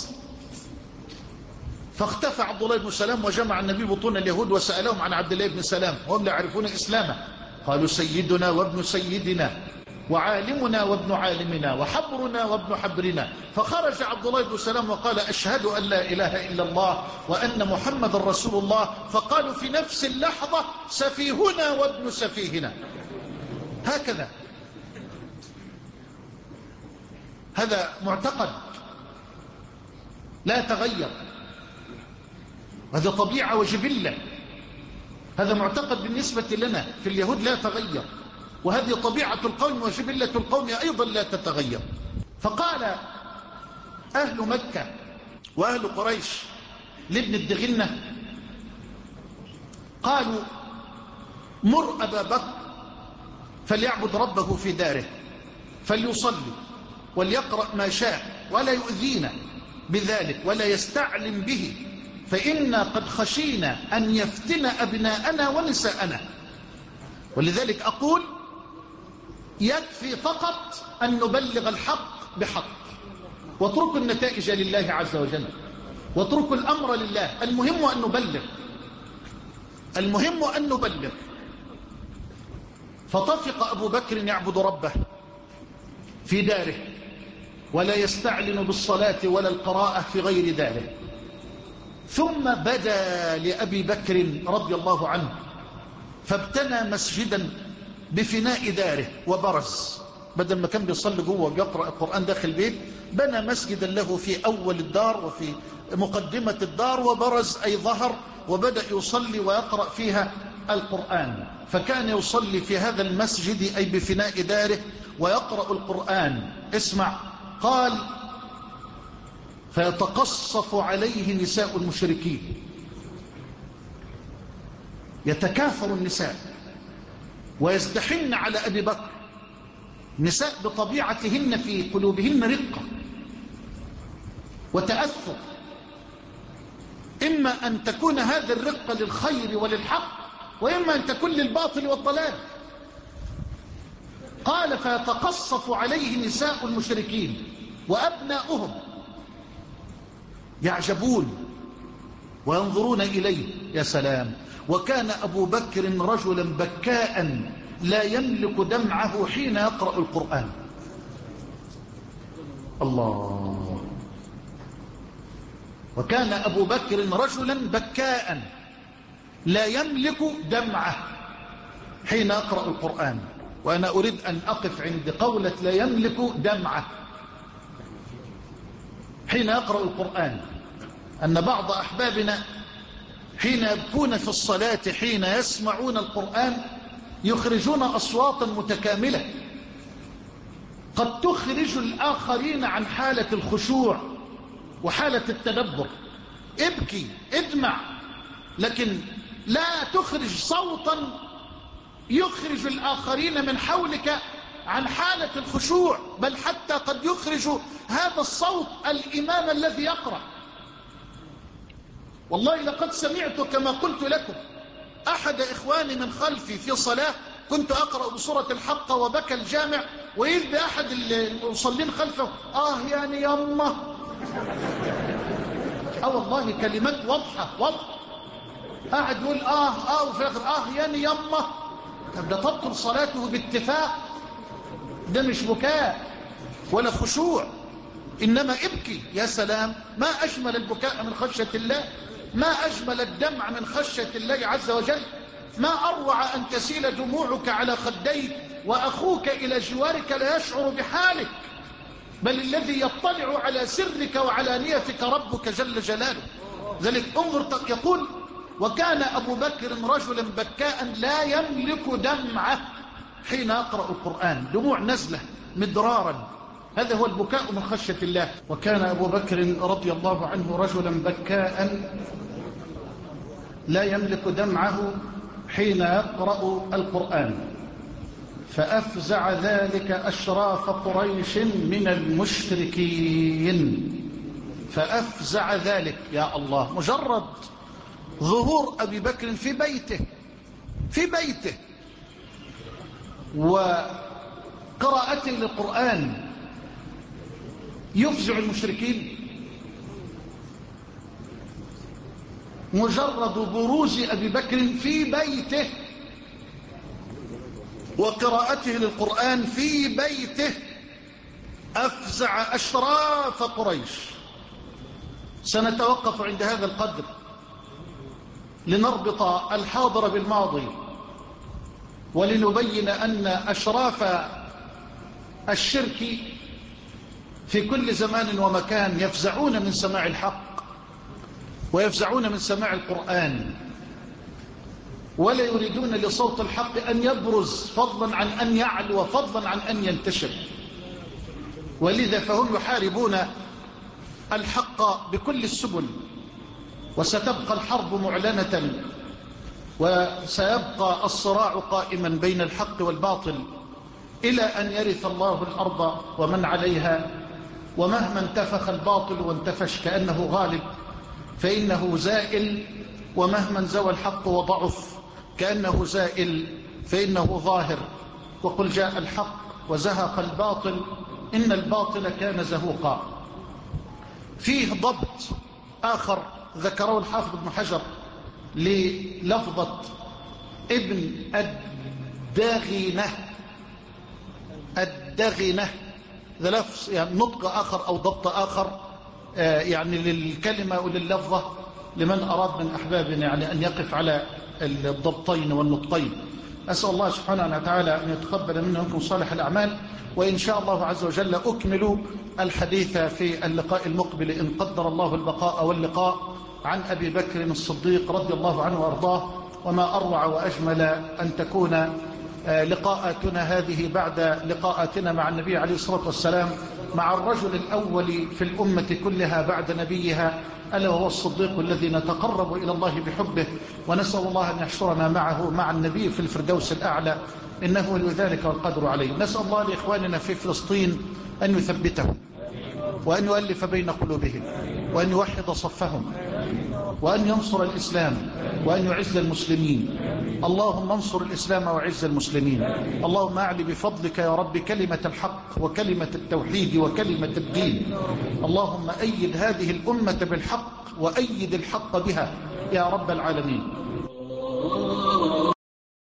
فاختفى عبد الله بن سلام وجمع النبي بطون اليهود وسألهم عن عبد الله بن سلام وهم لا يعرفون إسلامه. قالوا سيدنا وابن سيدنا وعالمنا وابن عالمنا وحبرنا وابن حبرنا. فخرج عبد الله بن سلام وقال أشهد أن لا إله إلا الله وأن محمد رسول الله. فقالوا في نفس اللحظة سفيهنا وابن سفيهنا. هكذا، هذا معتقد لا يتغير، هذا طبيعة وجبلة، هذا معتقد بالنسبة لنا في اليهود لا يتغير، وهذه طبيعة القوم وجبلة القوم أيضا لا تتغير. فقال أهل مكة وأهل قريش لابن الدغنة، قالوا مر أبا بكر فليعبد ربه في داره، فليصلي وليقرأ ما شاء ولا يؤذينا بذلك ولا يستعلم به، فإنا قد خشينا أن يفتن أبناءنا ونساءنا. ولذلك أقول يكفي فقط أن نبلغ الحق بحق، واتركوا النتائج لله عز وجل، واتركوا الأمر لله. المهم أن نبلغ، المهم أن نبلغ. فطفق أبو بكر يعبد ربه في داره ولا يستعلن بالصلاة ولا القراءة في غير داره. ثم بدا لأبي بكر رضي الله عنه فابتنى مسجدا بفناء داره وبرز، بدل ما كان بيصلي جوه وبيقرأ القرآن داخل البيت، بنى مسجدا له في أول الدار وفي مقدمة الدار، وبرز أي ظهر، وبدأ يصلي ويقرأ فيها القرآن. فكان يصلي في هذا المسجد أي بفناء داره ويقرأ القرآن. اسمع، قال فيتقصف عليه نساء المشركين، يتكاثر النساء ويزدحن على أبي بكر. نساء بطبيعتهن في قلوبهن رقة وتأثر، إما أن تكون هذه الرقة للخير وللحق، وإما أن تكون للباطل والضلال. قال فيتقصف عليه نساء المشركين وأبناؤهم يعجبون وينظرون إليه. يا سلام! وكان أبو بكر رجلا بكاء لا يملك دمعه حين يقرأ القرآن. الله! وكان أبو بكر رجلا بكاء لا يملك دمعه حين يقرأ القرآن. وأنا أريد أن أقف عند قولة لا يملك دمعه حين يقرأ القرآن، أن بعض أحبابنا حين يبكون في الصلاة حين يسمعون القرآن يخرجون أصواتا متكاملة قد تخرج الآخرين عن حالة الخشوع وحالة التدبر. ابكي، ادمع، لكن لا تخرج صوتا يخرج الآخرين من حولك عن حالة الخشوع، بل حتى قد يخرج هذا الصوت الإمام الذي يقرأ. والله لقد سمعت كما قلت لكم أحد إخواني من خلفي في صلاة، كنت أقرأ بسورة الحق وبكى الجامع، وإذ بأحد المصلين خلفه آه يعني يمه. آه والله كلمات واضحة واضحة، قاعد يقول آه آه وفي آخر آه يعني يمه. طب ده تبطل صلاته باتفاق، ده مش بكاء ولا خشوع، إنما ابكي. يا سلام! ما أجمل البكاء من خشية الله، ما أجمل الدمع من خشية الله عز وجل، ما أروع أن تسيل دموعك على خديك وأخوك إلى جوارك لا يشعر بحالك، بل الذي يطلع على سرك وعلانيتك ربك جل جلاله. ذلك انظر، يقول وكان أبو بكر رجلا بكاء لا يملك دمعه حين يقرأ القرآن، دموع نزلة مدرارا، هذا هو البكاء من خشية الله. وكان أبو بكر رضي الله عنه رجلا بكاء لا يملك دمعه حين يقرأ القرآن، فأفزع ذلك أشراف قريش من المشركين. فأفزع ذلك، يا الله، مجرد ظهور أبي بكر في بيته في بيته وقراءته للقرآن يفزع المشركين. مجرد بروز أبي بكر في بيته وقراءته للقرآن في بيته أفزع أشراف قريش. سنتوقف عند هذا القدر لنربط الحاضر بالماضي، ولنبين أن أشراف الشرك في كل زمان ومكان يفزعون من سماع الحق ويفزعون من سماع القرآن، ولا يريدون لصوت الحق أن يبرز، فضلا عن أن يعلو وفضلا عن أن ينتشر. ولذا فهم يحاربون الحق بكل السبل، وستبقى الحرب معلنة، وسيبقى الصراع قائما بين الحق والباطل إلى أن يرث الله الأرض ومن عليها. ومهما انتفخ الباطل وانتفش كأنه غالب فإنه زائل، ومهما زوى الحق وضعف كأنه زائل فإنه ظاهر. وقل جاء الحق وزهق الباطل إن الباطل كان زهوقا. فيه ضبط آخر ذكره الحافظ ابن حجر للفظة ابن الدغنة. الدغنة ذا لفظ يعني نطق آخر أو ضبط آخر آه يعني للكلمة ولللفظة، لمن أراد من أحبابنا يعني أن يقف على الضبطين والنطقين. أسأل الله سبحانه وتعالى أن يتقبل منا ومنكم صالح الأعمال، وإن شاء الله عز وجل أكمل الحديث في اللقاء المقبل إن قدر الله البقاء واللقاء عن أبي بكر الصديق رضي الله عنه وأرضاه. وما أروع وأجمل أن تكون لقاءاتنا هذه بعد لقاءاتنا مع النبي عليه الصلاة والسلام مع الرجل الأول في الأمة كلها بعد نبيها، ألا وهو الصديق الذي نتقرب إلى الله بحبه، ونسأل الله أن يحشرنا معه مع النبي في الفردوس الأعلى، إنه ولي ذلك والقدر عليه. نسأل الله لإخواننا في فلسطين أن يثبتهم، وأن يؤلف بين قلوبهم، وأن يوحد صفهم، وأن ينصر الإسلام، وأن يعز المسلمين. اللهم انصر الإسلام وعز المسلمين. اللهم أعلي بفضلك يا رب كلمة الحق وكلمة التوحيد وكلمة الدين. اللهم أيد هذه الأمة بالحق وأيد الحق بها يا رب العالمين.